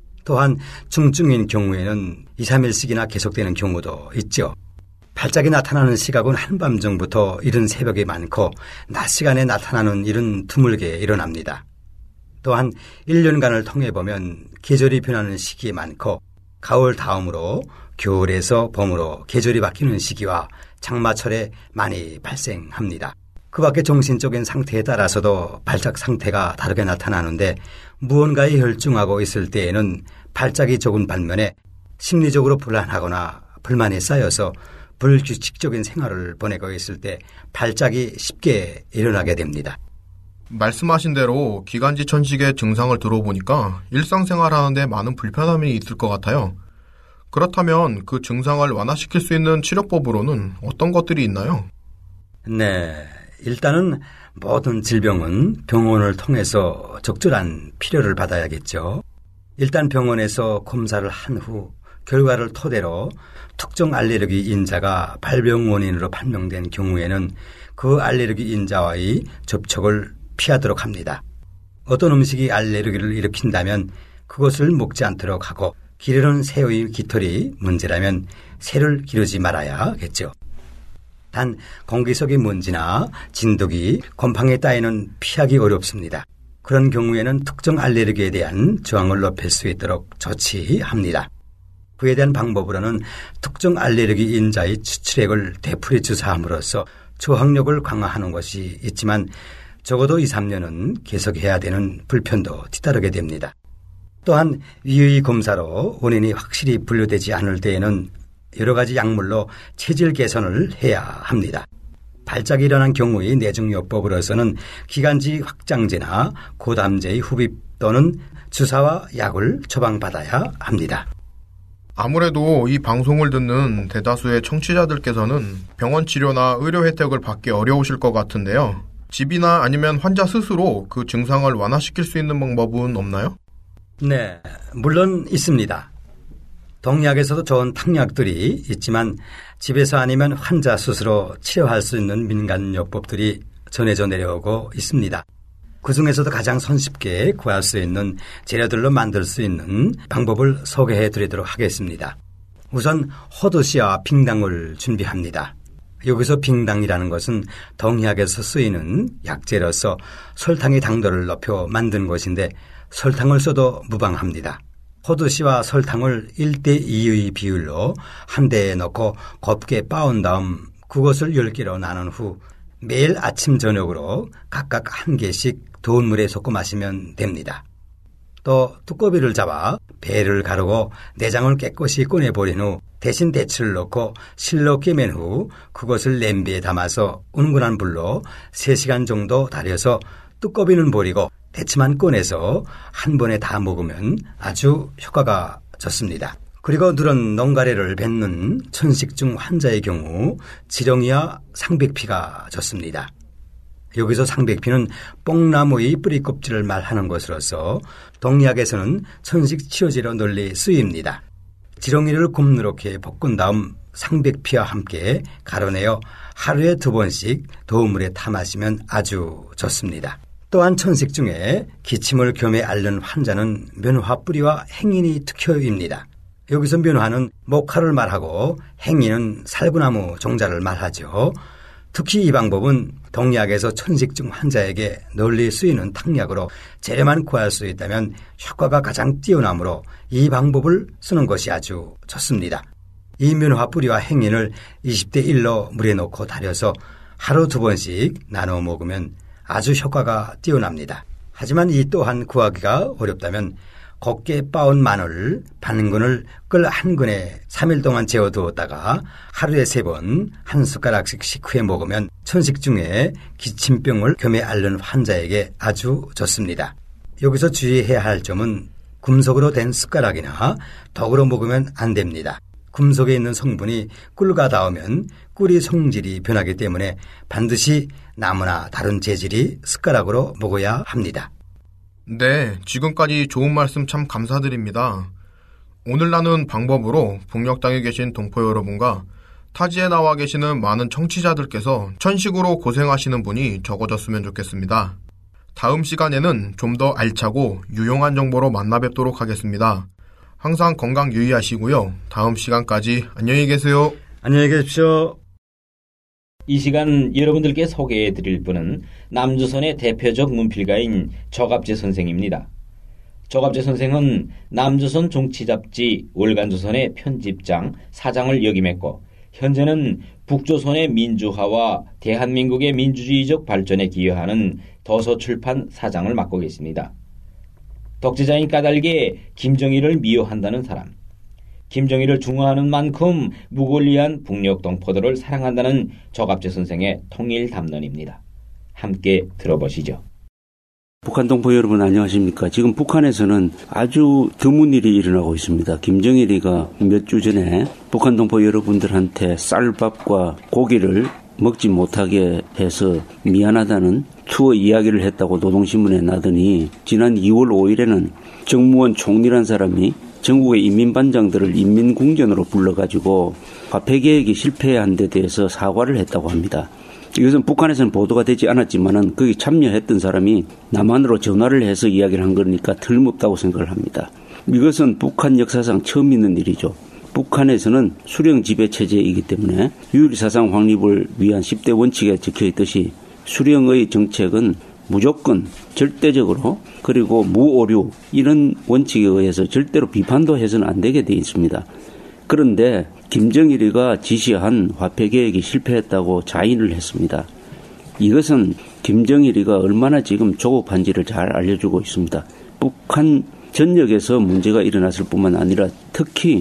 또한 중증인 경우에는 2, 3일씩이나 계속되는 경우도 있죠. 발작이 나타나는 시각은 한밤중부터 이른 새벽이 많고 낮 시간에 나타나는 일은 드물게 일어납니다. 또한 1년간을 통해 보면 계절이 변하는 시기에 많고 가을 다음으로 겨울에서 봄으로 계절이 바뀌는 시기와 장마철에 많이 발생합니다. 그 밖에 정신적인 상태에 따라서도 발작 상태가 다르게 나타나는데 무언가에 혈중하고 있을 때에는 발작이 적은 반면에 심리적으로 불안하거나 불만이 쌓여서 불규칙적인 생활을 보내고 있을 때 발작이 쉽게 일어나게 됩니다. 말씀하신 대로 기관지 천식의 증상을 들어보니까 일상생활하는데 많은 불편함이 있을 것 같아요. 그렇다면 그 증상을 완화시킬 수 있는 치료법으로는 어떤 것들이 있나요? 네, 일단은 모든 질병은 병원을 통해서 적절한 필요를 받아야겠죠. 일단 병원에서 검사를 한 후 결과를 토대로 특정 알레르기 인자가 발병 원인으로 판명된 경우에는 그 알레르기 인자와의 접촉을 피하도록 합니다. 어떤 음식이 알레르기를 일으킨다면 그것을 먹지 않도록 하고 기르는 새의 깃털이 문제라면 새를 기르지 말아야겠죠. 단 공기 속의 먼지나 진드기, 곰팡이 따위는 피하기 어렵습니다. 그런 경우에는 특정 알레르기에 대한 저항을 높일 수 있도록 조치합니다. 그에 대한 방법으로는 특정 알레르기 인자의 추출액을 되풀이 주사함으로써 저항력을 강화하는 것이 있지만 적어도 2, 3년은 계속해야 되는 불편도 뒤따르게 됩니다. 또한 위의 검사로 원인이 확실히 분류되지 않을 때에는 여러 가지 약물로 체질 개선을 해야 합니다. 발작이 일어난 경우의 내증요법으로서는 기관지 확장제나 고담제의 흡입 또는 주사와 약을 처방받아야 합니다. 아무래도 이 방송을 듣는 대다수의 청취자들께서는 병원 치료나 의료 혜택을 받기 어려우실 것 같은데요. 집이나 아니면 환자 스스로 그 증상을 완화시킬 수 있는 방법은 없나요? 네, 물론 있습니다. 동약에서도 좋은 탕약들이 있지만 집에서 아니면 환자 스스로 치료할 수 있는 민간요법들이 전해져 내려오고 있습니다. 그중에서도 가장 손쉽게 구할 수 있는 재료들로 만들 수 있는 방법을 소개해 드리도록 하겠습니다. 우선 호두씨와 빙당을 준비합니다. 여기서 빙당이라는 것은 동약에서 쓰이는 약재로서 설탕의 당도를 높여 만든 것인데 설탕을 써도 무방합니다. 호두씨와 설탕을 1:2의 비율로 한 대에 넣고 곱게 빻은 다음 그것을 10개로 나눈 후 매일 아침 저녁으로 각각 1개씩 더운 물에 섞어 마시면 됩니다. 또 두꺼비를 잡아 배를 가르고 내장을 깨끗이 꺼내버린 후 대신 대추를 넣고 실로 깨맨 후 그것을 냄비에 담아서 운근한 불로 3시간 정도 달여서 두꺼비는 버리고 대추만 꺼내서 한 번에 다 먹으면 아주 효과가 좋습니다. 그리고 누런 농가래를 뱉는 천식증 환자의 경우 지렁이와 상백피가 좋습니다. 여기서 상백피는 뽕나무의 뿌리 껍질을 말하는 것으로서 동약에서는 천식 치료제로 널리 쓰입니다. 지렁이를 굽누렇게 볶은 다음 상백피와 함께 가루내어 하루에 2번씩 더운 물에 타 마시면 아주 좋습니다. 또한 천식 중에 기침을 겸해 앓는 환자는 면화 뿌리와 행인이 특효입니다. 여기서 면화는 목화를 말하고 행인은 살구나무 종자를 말하죠. 특히 이 방법은 동약에서 천식증 환자에게 널리 쓰이는 탕약으로 재료만 구할 수 있다면 효과가 가장 뛰어나므로 이 방법을 쓰는 것이 아주 좋습니다. 이 면화 뿌리와 행인을 20대 1로 물에 넣고 달여서 하루 2번씩 나눠 먹으면 아주 효과가 뛰어납니다. 하지만 이 또한 구하기가 어렵다면 곱게 빻은 마늘 반근을 끌 1근에 3일 동안 재워두었다가 하루에 3번 1숟가락씩 식후에 먹으면 천식중에 기침병을 겸해 앓는 환자에게 아주 좋습니다. 여기서 주의해야 할 점은 금속으로 된 숟가락이나 덕으로 먹으면 안 됩니다. 금속에 있는 성분이 꿀과 닿으면 꿀의 성질이 변하기 때문에 반드시 나무나 다른 재질이 숟가락으로 먹어야 합니다. 네, 지금까지 좋은 말씀 참 감사드립니다. 오늘 나눈 방법으로 북녘 땅에 계신 동포 여러분과 타지에 나와 계시는 많은 청취자들께서 천식으로 고생하시는 분이 적어졌으면 좋겠습니다. 다음 시간에는 좀 더 알차고 유용한 정보로 만나 뵙도록 하겠습니다. 항상 건강 유의하시고요. 다음 시간까지 안녕히 계세요. 안녕히 계십시오. 이 시간 여러분들께 소개해드릴 분은 남조선의 대표적 문필가인 저갑재 선생입니다. 저갑재 선생은 남조선 종치잡지 월간조선의 편집장, 사장을 역임했고 현재는 북조선의 민주화와 대한민국의 민주주의적 발전에 기여하는 도서출판 사장을 맡고 계십니다. 독재자인 까닭에 김정일을 미워한다는 사람, 김정일을 중화하는 만큼 무골리한 북녘 동포들을 사랑한다는 저갑재 선생의 통일 담론입니다. 함께 들어보시죠. 북한 동포 여러분 안녕하십니까. 지금 북한에서는 아주 드문 일이 일어나고 있습니다. 김정일이가 몇 주 전에 북한 동포 여러분들한테 쌀밥과 고기를 먹지 못하게 해서 미안하다는 투어 이야기를 했다고 노동신문에 나더니 지난 2월 5일에는 정무원 총리란 사람이 전국의 인민반장들을 인민궁전으로 불러가지고 화폐개혁이 실패한 데 대해서 사과를 했다고 합니다. 이것은 북한에서는 보도가 되지 않았지만은 거기 참여했던 사람이 남한으로 전화를 해서 이야기를 한 거니까 틀림없다고 생각을 합니다. 이것은 북한 역사상 처음 있는 일이죠. 북한에서는 수령 지배 체제이기 때문에 유일사상 확립을 위한 10대 원칙에 적혀있듯이 수령의 정책은 무조건 절대적으로 그리고 무오류 이런 원칙에 의해서 절대로 비판도 해서는 안 되게 되어 있습니다. 그런데 김정일이가 지시한 화폐개혁이 실패했다고 자인을 했습니다. 이것은 김정일이가 얼마나 지금 조급한지를 잘 알려주고 있습니다. 북한 전역에서 문제가 일어났을 뿐만 아니라 특히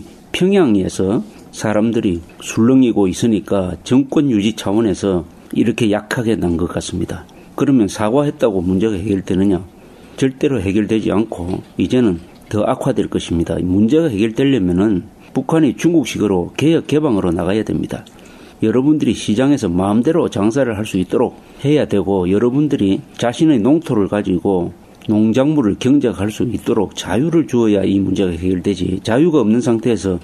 평양에서 사람들이 술렁이고 있으니까 정권 유지 차원에서 이렇게 약하게 난 것 같습니다. 그러면 사과했다고 문제가 해결되느냐? 절대로 해결되지 않고 이제는 더 악화될 것입니다. 문제가 해결되려면은 북한이 중국식으로 개혁 개방으로 나가야 됩니다. 여러분들이 시장에서 마음대로 장사를 할 수 있도록 해야 되고 여러분들이 자신의 농토를 가지고 농작물을 경작할 수 있도록 자유를 주어야 이 문제가 해결되지 자유가 없는 상태에서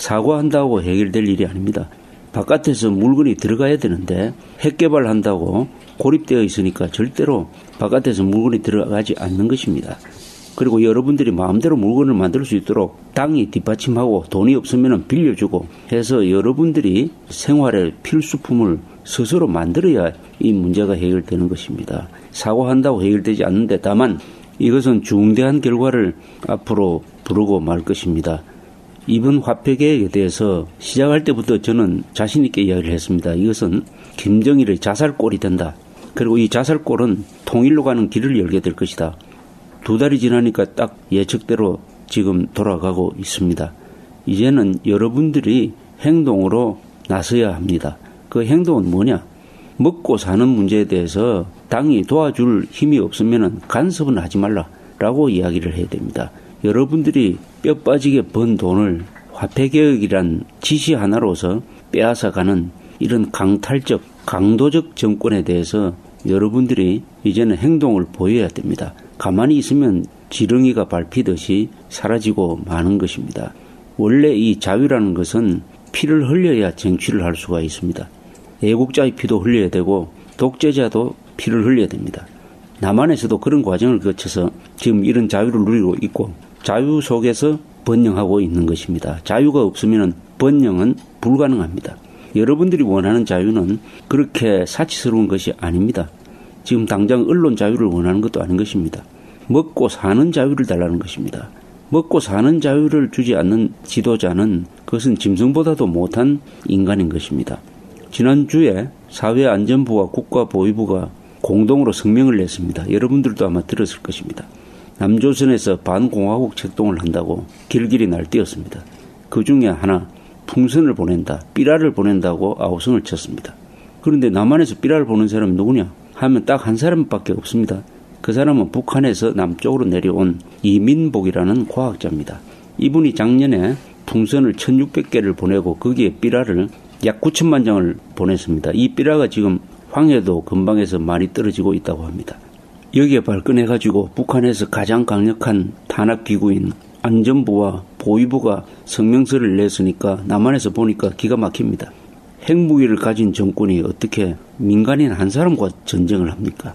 사과한다고 해결될 일이 아닙니다. 바깥에서 물건이 들어가야 되는데 핵 개발한다고 고립되어 있으니까 절대로 바깥에서 물건이 들어가지 않는 것입니다. 그리고 여러분들이 마음대로 물건을 만들 수 있도록 땅이 뒷받침하고 돈이 없으면 빌려주고 해서 여러분들이 생활의 필수품을 스스로 만들어야 이 문제가 해결되는 것입니다. 사과한다고 해결되지 않는데 다만 이것은 중대한 결과를 앞으로 부르고 말 것입니다. 이번 화폐개혁에 대해서 시작할 때부터 저는 자신 있게 이야기를 했습니다. 이것은 김정일의 자살골이 된다. 그리고 이 자살골은 통일로 가는 길을 열게 될 것이다. 2달이 지나니까 딱 예측대로 지금 돌아가고 있습니다. 이제는 여러분들이 행동으로 나서야 합니다. 그 행동은 뭐냐? 먹고 사는 문제에 대해서 당이 도와줄 힘이 없으면 간섭은 하지 말라라고 이야기를 해야 됩니다. 여러분들이 뼈 빠지게 번 돈을 화폐개혁이란 지시 하나로서 빼앗아가는 이런 강탈적, 강도적 정권에 대해서 여러분들이 이제는 행동을 보여야 됩니다. 가만히 있으면 지렁이가 밟히듯이 사라지고 마는 것입니다. 원래 이 자유라는 것은 피를 흘려야 쟁취를 할 수가 있습니다. 애국자의 피도 흘려야 되고 독재자도 피를 흘려야 됩니다. 남한에서도 그런 과정을 거쳐서 지금 이런 자유를 누리고 있고 자유 속에서 번영하고 있는 것입니다. 자유가 없으면 번영은 불가능합니다. 여러분들이 원하는 자유는 그렇게 사치스러운 것이 아닙니다. 지금 당장 언론 자유를 원하는 것도 아닌 것입니다. 먹고 사는 자유를 달라는 것입니다. 먹고 사는 자유를 주지 않는 지도자는 그것은 짐승보다도 못한 인간인 것입니다. 지난주에 사회안전부와 국가보위부가 공동으로 성명을 냈습니다. 여러분들도 아마 들었을 것입니다. 남조선에서 반공화국 책동을 한다고 길길이 날뛰었습니다. 그 중에 하나 풍선을 보낸다, 삐라를 보낸다고 아우성을 쳤습니다. 그런데 남한에서 삐라를 보낸 사람이 누구냐 하면 딱 한 사람밖에 없습니다. 그 사람은 북한에서 남쪽으로 내려온 이민복이라는 과학자입니다. 이분이 작년에 풍선을 1600개를 보내고 거기에 삐라를 약 9천만 장을 보냈습니다. 이 삐라가 지금 황해도 근방에서 많이 떨어지고 있다고 합니다. 여기에 발끈해가지고 북한에서 가장 강력한 탄압기구인 안전부와 보위부가 성명서를 냈으니까 남한에서 보니까 기가 막힙니다. 핵무기를 가진 정권이 어떻게 민간인 한 사람과 전쟁을 합니까?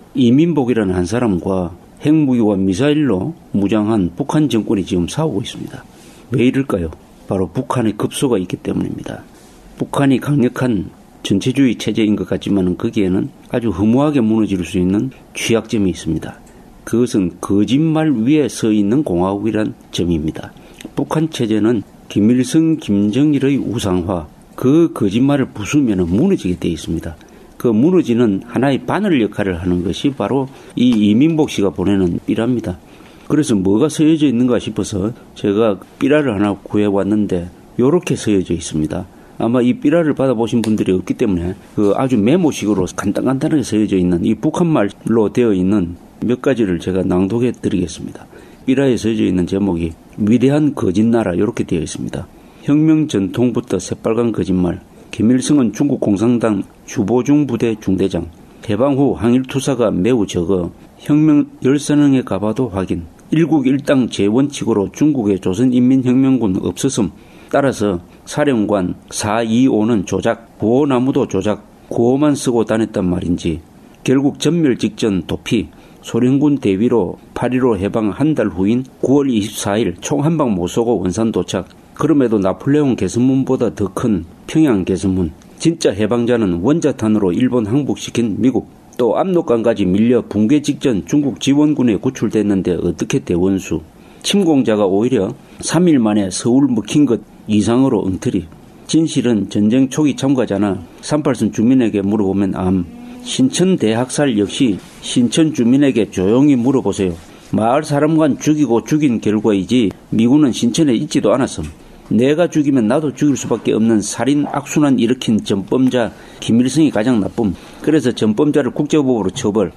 이민복이라는 한 사람과 핵무기와 미사일로 무장한 북한 정권이 지금 싸우고 있습니다. 왜 이럴까요? 바로 북한의 급소가 있기 때문입니다. 북한이 강력한 전체주의 체제인 것 같지만 거기에는 아주 허무하게 무너질 수 있는 취약점이 있습니다. 그것은 거짓말 위에 서 있는 공화국이란 점입니다. 북한 체제는 김일성, 김정일의 우상화, 그 거짓말을 부수면 무너지게 되어 있습니다. 그 무너지는 하나의 바늘 역할을 하는 것이 바로 이 이민복 씨가 보내는 삐라입니다. 그래서 뭐가 쓰여져 있는가 싶어서 제가 삐라를 하나 구해왔는데 이렇게 쓰여져 있습니다. 아마 이 삐라를 받아보신 분들이 없기 때문에 그 아주 메모식으로 간단하게 쓰여져 있는 이 북한말로 되어 있는 몇 가지를 제가 낭독해 드리겠습니다. 삐라에 쓰여져 있는 제목이 위대한 거짓나라 이렇게 되어 있습니다. 혁명 전통부터 새빨간 거짓말, 김일성은 중국 공산당 주보중 부대 중대장. 해방 후 항일투사가 매우 적어 혁명 열선행에 가봐도 확인. 일국일당 제원칙으로 중국의 조선인민혁명군 없었음. 따라서 사령관 425는 조작, 구호나무도 조작, 구호만 쓰고 다녔단 말인지 결국 전멸 직전 도피, 소련군 대위로 8.15 해방 한 달 후인 9월 24일 총 한 방 못 쏘고 원산 도착. 그럼에도 나폴레옹 개선문보다 더 큰 평양 개선문. 진짜 해방자는 원자탄으로 일본 항복시킨 미국. 또 압록강까지 밀려 붕괴 직전 중국 지원군에 구출됐는데 어떻게 대원수. 침공자가 오히려 3일 만에 서울 먹힌 것 이상으로 엉터리. 진실은 전쟁 초기 참가자나 38선 주민에게 물어보면 암. 신천 대학살 역시 신천 주민에게 조용히 물어보세요. 마을 사람간 죽이고 죽인 결과이지 미군은 신천에 있지도 않았음. 내가 죽이면 나도 죽일 수밖에 없는 살인 악순환 일으킨 전범자 김일성이 가장 나쁨. 그래서 전범자를 국제법으로 처벌.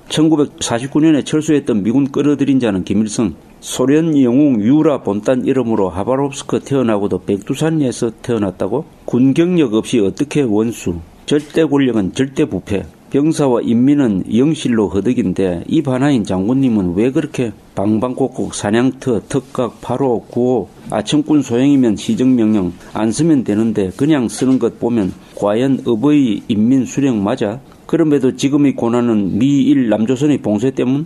1949년에 철수했던 미군 끌어들인 자는 김일성. 소련 영웅 유라 본단 이름으로 하바롭스크 태어나고도 백두산에서 태어났다고? 군 경력 없이 어떻게 원수. 절대 권력은 절대 부패. 병사와 인민은 영실로 허덕인데 입 하나인 장군님은 왜 그렇게 방방곡곡 사냥터, 특각, 8호, 9호, 아청꾼 소행이면 시정명령 안 쓰면 되는데 그냥 쓰는 것 보면 과연 어버이 인민 수령 맞아? 그럼에도 지금의 고난은 미일 남조선의 봉쇄 때문?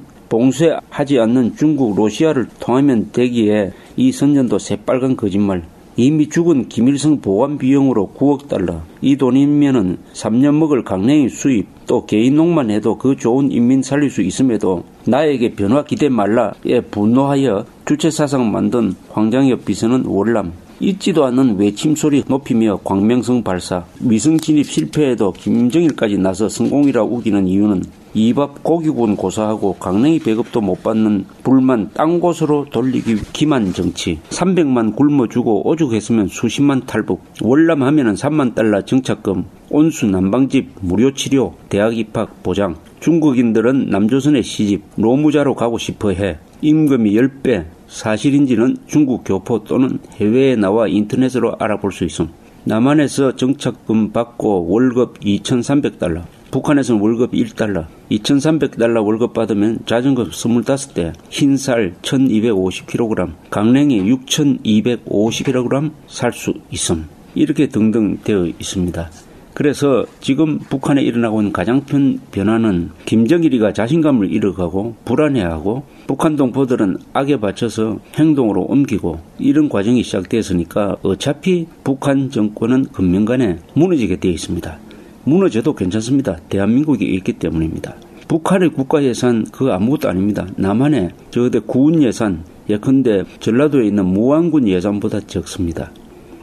봉쇄하지 않는 중국, 러시아를 통하면 되기에 이 선전도 새빨간 거짓말. 이미 죽은 김일성 보관 비용으로 9억 달러. 이 돈이면은 3년 먹을 강냉이 수입, 또 개인농만 해도 그 좋은 인민 살릴 수 있음에도 나에게 변화 기대 말라에 분노하여 주체사상 만든 황장엽 비서는 월남. 잊지도 않는 외침소리 높이며 광명성 발사. 위성 진입 실패에도 김정일까지 나서 성공이라 우기는 이유는 이밥 고기군 고사하고 강냉이 배급도 못 받는 불만 딴 곳으로 돌리기 기만 정치. 300만 굶어주고 오죽했으면 수십만 탈북. 월남하면은 3만 달러 정착금. 온수 난방집 무료 치료. 대학 입학 보장. 중국인들은 남조선에 시집 노무자로 가고 싶어해. 임금이 10배. 사실인지는 중국 교포 또는 해외에 나와 인터넷으로 알아볼 수 있음. 남한에서 정착금 받고 월급 2,300달러. 북한에서는 월급 1달러. 2,300달러 월급 받으면 자전거 25대, 흰쌀 1,250kg, 강냉이 6,250kg 살 수 있음. 이렇게 등등 되어 있습니다. 그래서 지금 북한에 일어나고 있는 가장 큰 변화는 김정일이가 자신감을 잃어가고 불안해하고 북한 동포들은 악에 받쳐서 행동으로 옮기고 이런 과정이 시작되었으니까 어차피 북한 정권은 금년간에 무너지게 되어 있습니다. 무너져도 괜찮습니다. 대한민국이 있기 때문입니다. 북한의 국가 예산 그거 아무것도 아닙니다. 남한의 저대 군 예산 예컨대 전라도에 있는 무안군 예산보다 적습니다.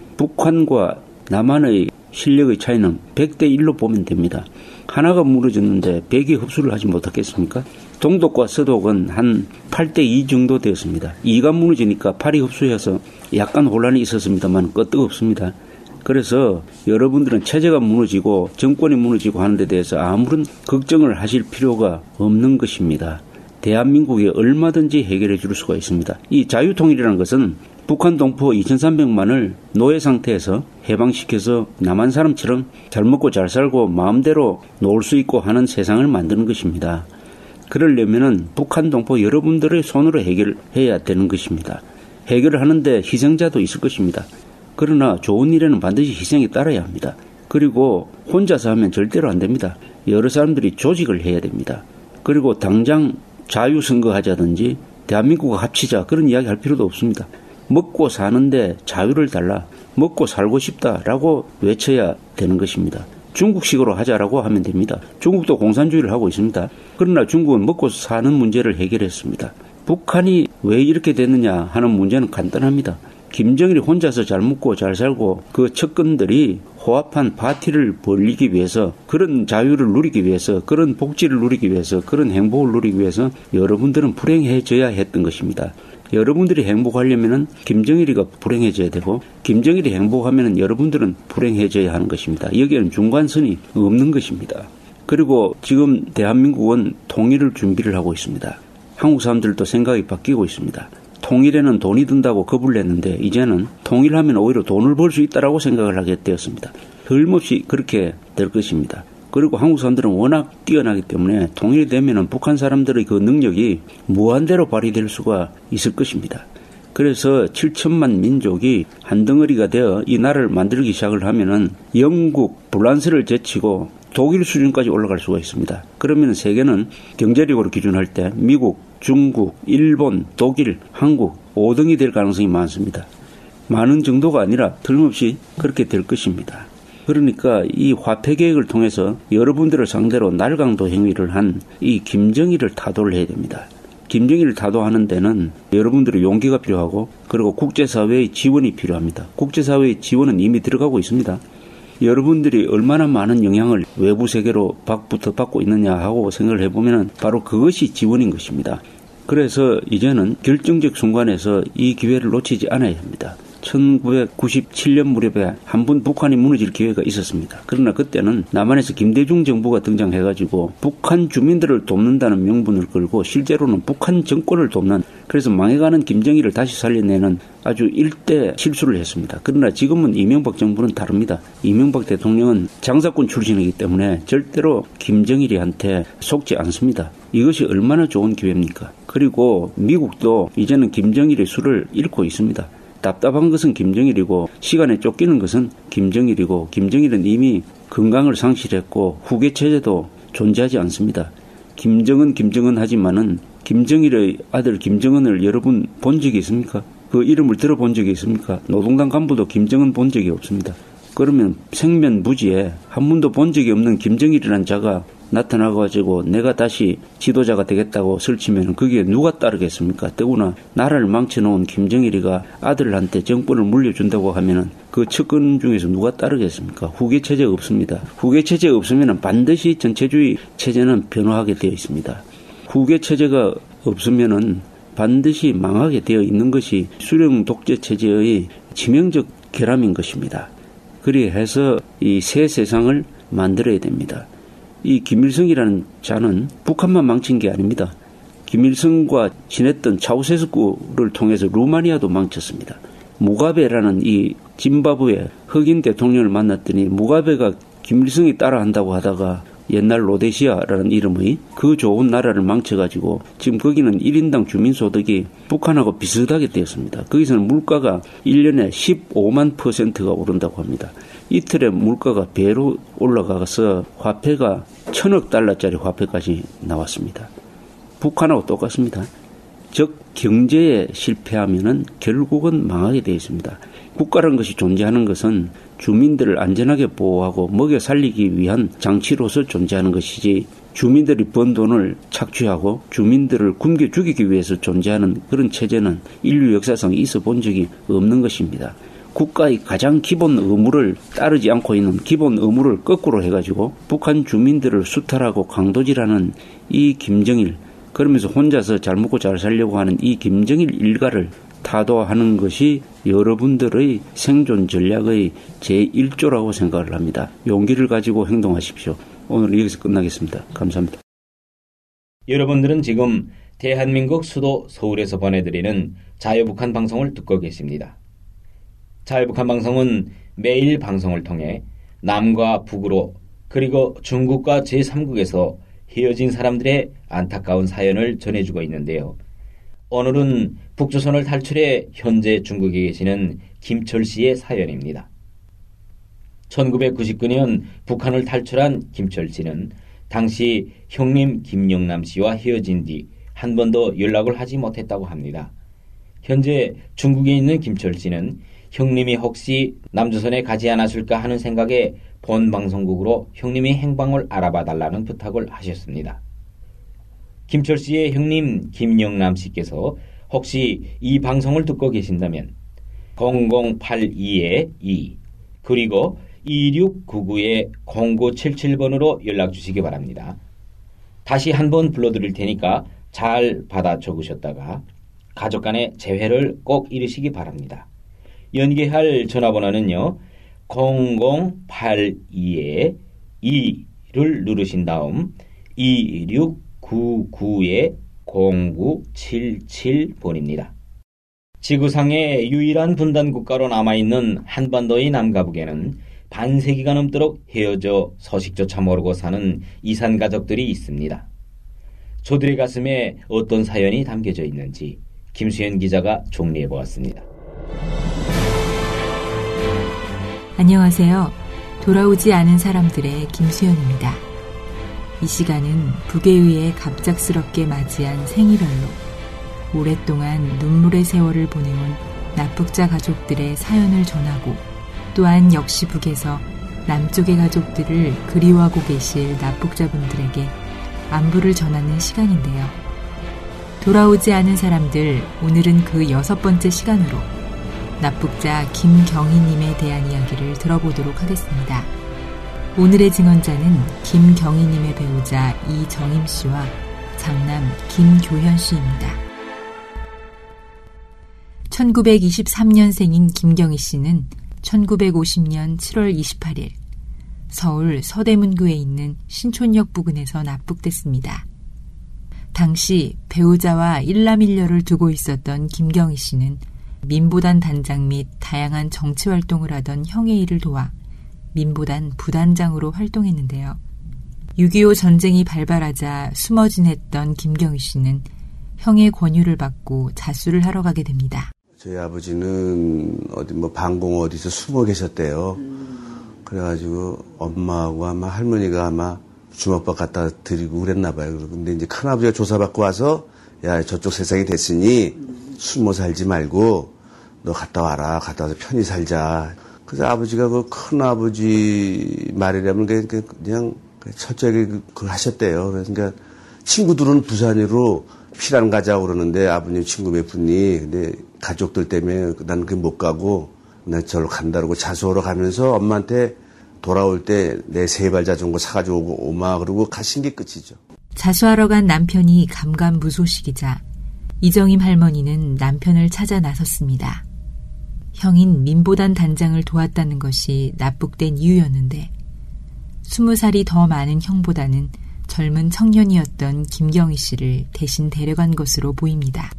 북한과 남한의 실력의 차이는 100대 1로 보면 됩니다. 하나가 무너졌는데 100이 흡수를 하지 못하겠습니까? 동독과 서독은 한 8대 2 정도 되었습니다. 2가 무너지니까 8이 흡수해서 약간 혼란이 있었습니다만 끄떡없습니다. 그래서 여러분들은 체제가 무너지고 정권이 무너지고 하는 데 대해서 아무런 걱정을 하실 필요가 없는 것입니다. 대한민국에 얼마든지 해결해 줄 수가 있습니다. 이 자유통일이라는 것은 북한 동포 2,300만을 노예 상태에서 해방시켜서 남한 사람처럼 잘 먹고 잘 살고 마음대로 놀 수 있고 하는 세상을 만드는 것입니다. 그러려면은 북한 동포 여러분들의 손으로 해결해야 되는 것입니다. 해결을 하는데 희생자도 있을 것입니다. 그러나 좋은 일에는 반드시 희생이 따라야 합니다. 그리고 혼자서 하면 절대로 안 됩니다. 여러 사람들이 조직을 해야 됩니다. 그리고 당장 자유선거하자든지 대한민국과 합치자 그런 이야기 할 필요도 없습니다. 먹고 사는데 자유를 달라. 먹고 살고 싶다라고 외쳐야 되는 것입니다. 중국식으로 하자라고 하면 됩니다. 중국도 공산주의를 하고 있습니다. 그러나 중국은 먹고 사는 문제를 해결했습니다. 북한이 왜 이렇게 됐느냐 하는 문제는 간단합니다. 김정일이 혼자서 잘 먹고 잘 살고 그 측근들이 호합한 파티를 벌리기 위해서 그런 자유를 누리기 위해서 그런 복지를 누리기 위해서 그런 행복을 누리기 위해서 여러분들은 불행해져야 했던 것입니다. 여러분들이 행복하려면 김정일이가 불행해져야 되고 김정일이 행복하면 여러분들은 불행해져야 하는 것입니다. 여기에는 중간선이 없는 것입니다. 그리고 지금 대한민국은 통일을 준비를 하고 있습니다. 한국 사람들도 생각이 바뀌고 있습니다. 통일에는 돈이 든다고 겁을 냈는데 이제는 통일하면 오히려 돈을 벌 수 있다라고 생각을 하게 되었습니다. 틀림없이 그렇게 될 것입니다. 그리고 한국 사람들은 워낙 뛰어나기 때문에 통일이 되면은 북한 사람들의 그 능력이 무한대로 발휘될 수가 있을 것입니다. 그래서 7천만 민족이 한 덩어리가 되어 이 나라를 만들기 시작을 하면은 영국, 불란스를 제치고 독일 수준까지 올라갈 수가 있습니다. 그러면 세계는 경제력으로 기준할 때 미국, 중국, 일본, 독일, 한국 5등이 될 가능성이 많습니다. 많은 정도가 아니라 틀림없이 그렇게 될 것입니다. 그러니까 이 화폐 개혁을 통해서 여러분들을 상대로 날강도 행위를 한 이 김정일을 타도를 해야 됩니다. 김정일을 타도하는 데는 여러분들의 용기가 필요하고 그리고 국제사회의 지원이 필요합니다. 국제사회의 지원은 이미 들어가고 있습니다. 여러분들이 얼마나 많은 영향을 외부 세계로부터 받고 있느냐 하고 생각을 해보면 바로 그것이 지원인 것입니다. 그래서 이제는 결정적 순간에서 이 기회를 놓치지 않아야 합니다. 1997년 무렵에 한 번 북한이 무너질 기회가 있었습니다. 그러나 그때는 남한에서 김대중 정부가 등장해가지고 북한 주민들을 돕는다는 명분을 걸고 실제로는 북한 정권을 돕는, 그래서 망해가는 김정일을 다시 살려내는 아주 일대 실수를 했습니다. 그러나 지금은 이명박 정부는 다릅니다. 이명박 대통령은 장사꾼 출신이기 때문에 절대로 김정일이한테 속지 않습니다. 이것이 얼마나 좋은 기회입니까? 그리고 미국도 이제는 김정일의 수를 잃고 있습니다. 답답한 것은 김정일이고 시간에 쫓기는 것은 김정일이고, 김정일은 이미 건강을 상실했고 후계 체제도 존재하지 않습니다. 김정은 하지만은 김정일의 아들 김정은을 여러분 본 적이 있습니까? 그 이름을 들어본 적이 있습니까? 노동당 간부도 김정은 본 적이 없습니다. 그러면 생면부지에 한 번도 본 적이 없는 김정일이라는 자가 나타나가지고 내가 다시 지도자가 되겠다고 설치면 거기에 누가 따르겠습니까? 더구나 나라를 망쳐놓은 김정일이가 아들한테 정권을 물려준다고 하면은 그 측근 중에서 누가 따르겠습니까? 후계 체제 없습니다. 후계 체제 없으면 반드시 전체주의 체제는 변화하게 되어 있습니다. 후계 체제가 없으면은 반드시 망하게 되어 있는 것이 수령 독재 체제의 치명적 결함인 것입니다. 그리해서 이 새 세상을 만들어야 됩니다. 이 김일성이라는 자는 북한만 망친 게 아닙니다. 김일성과 친했던 차우세스쿠를 통해서 루마니아도 망쳤습니다. 무가베라는 이 짐바브웨 흑인 대통령을 만났더니 무가베가 김일성이 따라한다고 하다가 옛날 로데시아라는 이름의 그 좋은 나라를 망쳐가지고 지금 거기는 1인당 주민소득이 북한하고 비슷하게 되었습니다. 거기서는 물가가 1년에 15만 %가 오른다고 합니다. 이틀에 물가가 배로 올라가서 화폐가 1000억 달러짜리 화폐까지 나왔습니다. 북한하고 똑같습니다. 즉 경제에 실패하면은 결국은 망하게 되어 있습니다. 국가라는 것이 존재하는 것은 주민들을 안전하게 보호하고 먹여 살리기 위한 장치로서 존재하는 것이지 주민들이 번 돈을 착취하고 주민들을 굶겨 죽이기 위해서 존재하는 그런 체제는 인류 역사상 있어 본 적이 없는 것입니다. 국가의 가장 기본 의무를 따르지 않고 있는 기본 의무를 거꾸로 해가지고 북한 주민들을 수탈하고 강도질하는 이 김정일, 그러면서 혼자서 잘 먹고 잘 살려고 하는 이 김정일 일가를 타도하는 것이 여러분들의 생존 전략의 제1조라고 생각을 합니다. 용기를 가지고 행동하십시오. 오늘 여기서 끝나겠습니다. 감사합니다. 여러분들은 지금 대한민국 수도 서울에서 보내드리는 자유북한 방송을 듣고 계십니다. 자유북한 방송은 매일 방송을 통해 남과 북으로 그리고 중국과 제3국에서 헤어진 사람들의 안타까운 사연을 전해주고 있는데요. 오늘은 북조선을 탈출해 현재 중국에 계시는 김철 씨의 사연입니다. 1999년 북한을 탈출한 김철 씨는 당시 형님 김영남 씨와 헤어진 뒤 한 번도 연락을 하지 못했다고 합니다. 현재 중국에 있는 김철 씨는 형님이 혹시 남조선에 가지 않았을까 하는 생각에 본 방송국으로 형님의 행방을 알아봐 달라는 부탁을 하셨습니다. 김철 씨의 형님 김영남 씨께서 혹시 이 방송을 듣고 계신다면 0082-2 그리고 2699-0977번으로 연락 주시기 바랍니다. 다시 한번 불러드릴 테니까 잘 받아 적으셨다가 가족 간의 재회를 꼭 이루시기 바랍니다. 연계할 전화번호는요. 0082-2를 누르신 다음 2699-0977번입니다. 지구상의 유일한 분단 국가로 남아있는 한반도의 남가북에는 반세기가 넘도록 헤어져 서식조차 모르고 사는 이산 가족들이 있습니다. 저들의 가슴에 어떤 사연이 담겨져 있는지 김수현 기자가 정리해 보았습니다. 안녕하세요. 돌아오지 않은 사람들의 김수현입니다. 이 시간은 북에 의해 갑작스럽게 맞이한 생이별로 오랫동안 눈물의 세월을 보내온 납북자 가족들의 사연을 전하고 또한 역시 북에서 남쪽의 가족들을 그리워하고 계실 납북자분들에게 안부를 전하는 시간인데요. 돌아오지 않은 사람들, 오늘은 그 6번째 시간으로 납북자 김경희님에 대한 이야기를 들어보도록 하겠습니다. 오늘의 증언자는 김경희님의 배우자 이정임 씨와 장남 김교현 씨입니다. 1923년생인 김경희 씨는 1950년 7월 28일 서울 서대문구에 있는 신촌역 부근에서 납북됐습니다. 당시 배우자와 일남일녀를 두고 있었던 김경희 씨는 민보단 단장 및 다양한 정치활동을 하던 형의 일을 도와 민보단 부단장으로 활동했는데요. 6.25 전쟁이 발발하자 숨어 지냈던 김경희 씨는 형의 권유를 받고 자수를 하러 가게 됩니다. 저희 아버지는 방공 어디서 숨어 계셨대요. 그래가지고 엄마하고 아마 할머니가 아마 주먹밥 갖다 드리고 그랬나 봐요. 근데 이제 큰아버지가 조사받고 와서 야, 저쪽 세상이 됐으니 숨어 살지 말고 너 갔다 와라. 갔다 와서 편히 살자. 그래서 아버지가 그 큰아버지 말이라면 그냥 철저하게 그걸 하셨대요. 그래서 그러니까 친구들은 부산으로 피란 가자고 그러는데 아버님 친구 몇 분이 근데 가족들 때문에 나는 그 못 가고 난 저로 간다고 자수하러 가면서 엄마한테 돌아올 때 내 3발 자전거 사가지고 오마 그러고 가신 게 끝이죠. 자수하러 간 남편이 감감무소식이자 이정임 할머니는 남편을 찾아 나섰습니다. 형인 민보단 단장을 도왔다는 것이 납북된 이유였는데 20살이 더 많은 형보다는 젊은 청년이었던 김경희 씨를 대신 데려간 것으로 보입니다.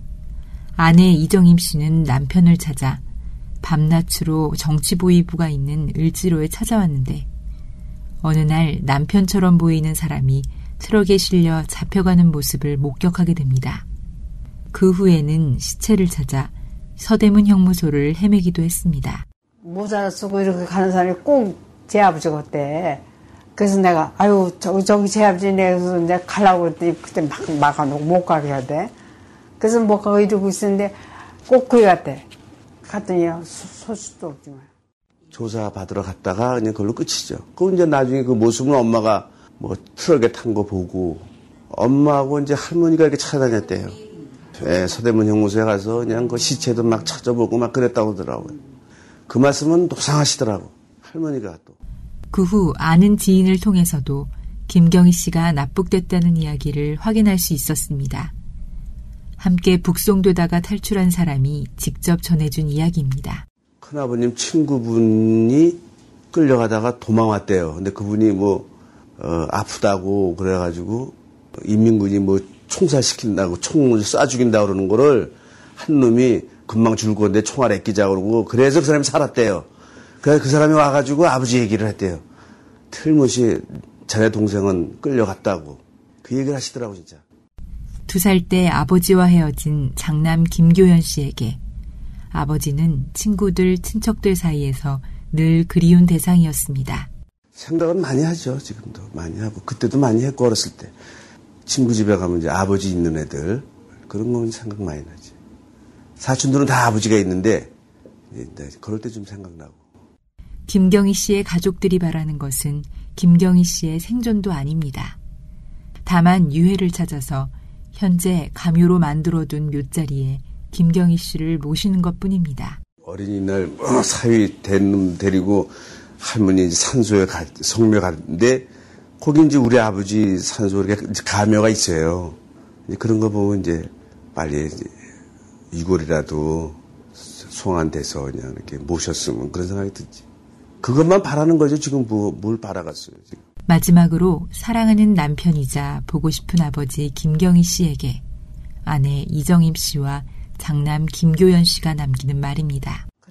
아내 이정임 씨는 남편을 찾아 밤낮으로 정치보위부가 있는 을지로에 찾아왔는데 어느 날 남편처럼 보이는 사람이 트럭에 실려 잡혀가는 모습을 목격하게 됩니다. 그 후에는 시체를 찾아 서대문 형무소를 헤매기도 했습니다. 모자를 쓰고 이렇게 가는 사람이 꼭 제 아버지 같대. 그래서 내가 아유 저기 제 아버지 내가 가려고 그랬더니 그때 막 막아놓고 못 가게 하대. 그래서 못 가고 이러고 있었는데 꼭 거기 갔대. 갔더니 소식도 없지만. 조사 받으러 갔다가 그냥 그걸로 끝이죠. 그 이제 나중에 그 모습은 엄마가 뭐 트럭에 탄 거 보고 엄마하고 이제 할머니가 이렇게 찾아다녔대요. 네, 서대문 형무소에 가서 그냥 그 시체도 막 찾아보고 막 그랬다고 하더라고요. 그 말씀은 노상하시더라고. 할머니가 또. 그 후 아는 지인을 통해서도 김경희 씨가 납북됐다는 이야기를 확인할 수 있었습니다. 함께 북송되다가 탈출한 사람이 직접 전해준 이야기입니다. 큰아버님 친구분이 끌려가다가 도망왔대요. 근데 그분이 아프다고 그래가지고 인민군이 총살시킨다고 총을 쏴 죽인다고 그러는 거를 한 놈이 금방 죽을 건데 총알 아끼자 그러고 그래서 그 사람이 살았대요. 그래서 그 사람이 와가지고 아버지 얘기를 했대요. 틀림없이 자네 동생은 끌려갔다고 그 얘기를 하시더라고 진짜. 2살 때 아버지와 헤어진 장남 김교현 씨에게 아버지는 친구들, 친척들 사이에서 늘 그리운 대상이었습니다. 생각은 많이 하죠. 지금도 많이 하고 그때도 많이 했고 어렸을 때. 친구 집에 가면 이제 아버지 있는 애들 그런 건 생각 많이 나지. 사촌들은 다 아버지가 있는데 그럴 때 좀 생각나고. 김경희 씨의 가족들이 바라는 것은 김경희 씨의 생존도 아닙니다. 다만 유해를 찾아서 현재 감유로 만들어둔 묘자리에 김경희 씨를 모시는 것뿐입니다. 어린이날 사위 된 놈 데리고 할머니 산소에 성묘 갔는데 거기 이제 우리 아버지 산소에 가묘가 있어요. 이제 그런 거 보면 이제 빨리 이제 이골이라도 송환돼서 그냥 이렇게 모셨으면 그런 생각이 들지. 그것만 바라는 거죠. 지금 뭘 바라갔어요. 지금. 마지막으로 사랑하는 남편이자 보고 싶은 아버지 김경희 씨에게 아내 이정임 씨와 장남 김교현 씨가 남기는 말입니다.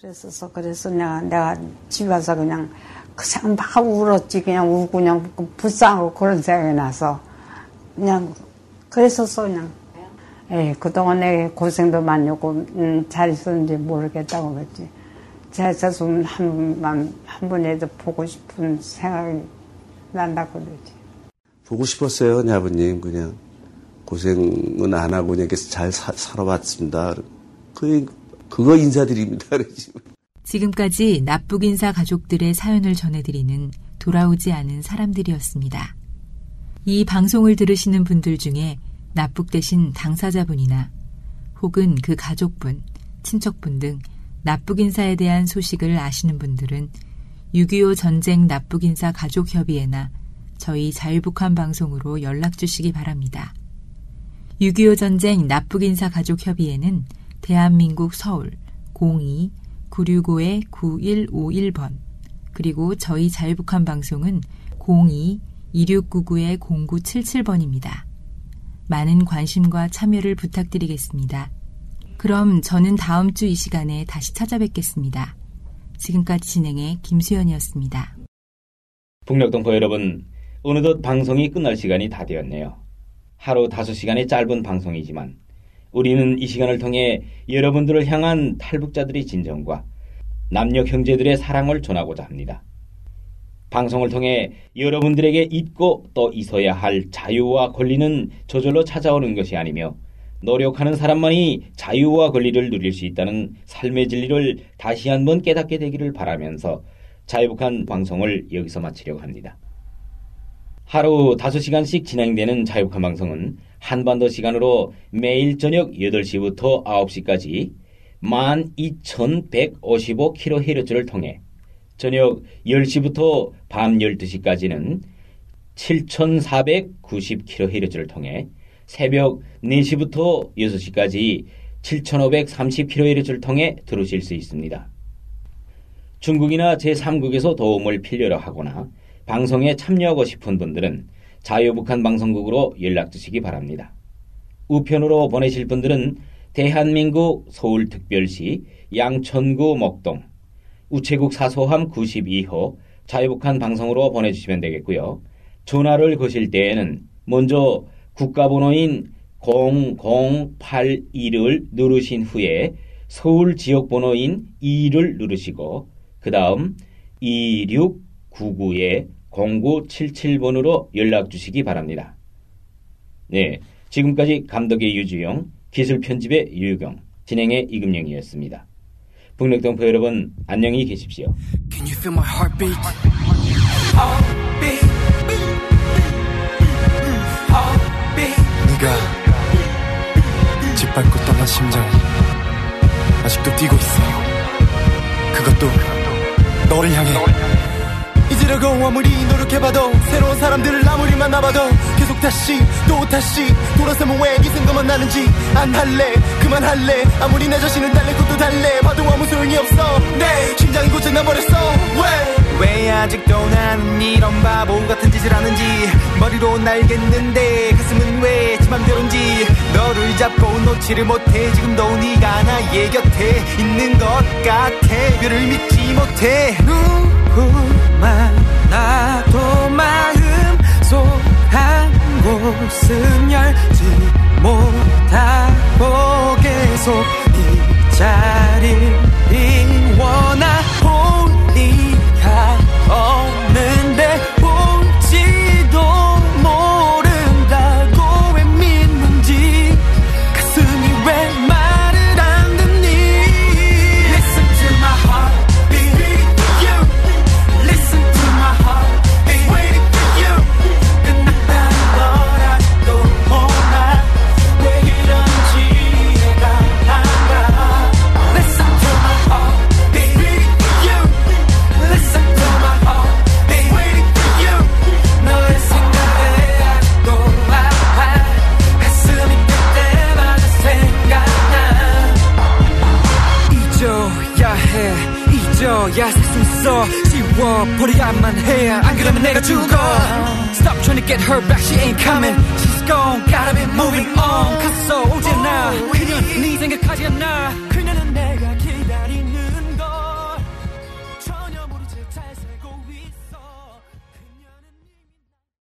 그래서 내가 집에 와서 그냥 막 울었지. 그냥 울고 그냥 불쌍하고 그런 생각이 나서 그냥 그랬었어 그냥. 그동안 내 고생도 많이 했고 잘 있었는지 모르겠다고 그랬지. 잘 있었으면 한 번에도 보고 싶은 생각이 난다고 그러지. 보고 싶었어요, 내 아버님. 그냥 고생은 안 하고 그냥 잘 살아왔습니다. 그거 인사드립니다. 지금까지 납북인사 가족들의 사연을 전해드리는 돌아오지 않은 사람들이었습니다. 이 방송을 들으시는 분들 중에 납북되신 당사자분이나 혹은 그 가족분, 친척분 등 납북인사에 대한 소식을 아시는 분들은 6.25 전쟁 납북인사 가족협의회나 저희 자유북한 방송으로 연락 주시기 바랍니다. 6.25 전쟁 납북인사 가족협의회는 대한민국 서울 02-965-9151번 그리고 저희 자유북한 방송은 02-2699-0977번입니다. 많은 관심과 참여를 부탁드리겠습니다. 그럼 저는 다음 주 이 시간에 다시 찾아뵙겠습니다. 지금까지 진행의 김수연이었습니다. 북녘동포 여러분, 어느덧 방송이 끝날 시간이 다 되었네요. 하루 5시간의 짧은 방송이지만 우리는 이 시간을 통해 여러분들을 향한 탈북자들의 진정과 남녀 형제들의 사랑을 전하고자 합니다. 방송을 통해 여러분들에게 있고 또 있어야 할 자유와 권리는 저절로 찾아오는 것이 아니며 노력하는 사람만이 자유와 권리를 누릴 수 있다는 삶의 진리를 다시 한번 깨닫게 되기를 바라면서 자유북한 방송을 여기서 마치려고 합니다. 하루 5시간씩 진행되는 자유북한 방송은 한반도 시간으로 매일 저녁 8시부터 9시까지 12,155kHz를 통해 저녁 10시부터 밤 12시까지는 7,490kHz를 통해 새벽 4시부터 6시까지 7,530kHz를 통해 들으실 수 있습니다. 중국이나 제3국에서 도움을 필요로 하거나 방송에 참여하고 싶은 분들은 자유북한 방송국으로 연락 주시기 바랍니다. 우편으로 보내실 분들은 대한민국 서울특별시 양천구 목동 우체국 사소함 92호 자유북한 방송으로 보내주시면 되겠고요. 전화를 거실 때에는 먼저 국가번호인 0082를 누르신 후에 서울 지역번호인 2를 누르시고 그 다음 2699-0977번으로 연락 주시기 바랍니다. 네, 지금까지 감독의 유주영, 기술 편집의 유유경, 진행의 이금영이었습니다. 북녘동포 여러분, 안녕히 계십시오. Can you feel my heartbeat? 네가 짓밟고 떠난 심장 아직도 뛰고 있어. 그것도 너를 향해. 잊으려고 아무리 노력해봐도 새로운 사람들을 아무리 만나봐도 계속 다시 또 다시 돌아서면 왜 네 생각만 나는지 안 할래 그만할래. 아무리 내 자신을 달랠 것도 달래 봐도 아무 소용이 없어. 내 심장이 고장나버렸어. 왜 아직도 나는 이런 바보 같은 짓을 하는지 머리로는 알겠는데 가슴은 왜 지 맘대로인지 너를 잡고 놓지를 못해. 지금도 네가 나의 곁에 있는 것 같아. 별을 믿지 못해. 누구만 나도 마음 속 한 곳은 열지 못하고 계속 이 자리를 원하. 볼 리가 없는데 볼지도 모른다고 왜 믿는지 가슴이 왜 말을 안 듣니. Listen to my heartbeat, you. Listen to my heartbeat, waiting for you. 끝났다는 걸 아직도 몰라. 왜 이런지 내가 알아. Listen to my heartbeat, you. Listen to my heartbeat, waiting for you. 너의 생각에 아직도 아파. 가슴이 그때마다 생각나. 잊어야 해, 잊어야 살 수 있어. 지워버려야만 해, 안 그러면 내가 죽어. Stop trying to get her back, she ain't coming. She's gone, gotta be moving on. 갔어 오잖아, 그녀는 네 생각하지 않나. 그녀는 내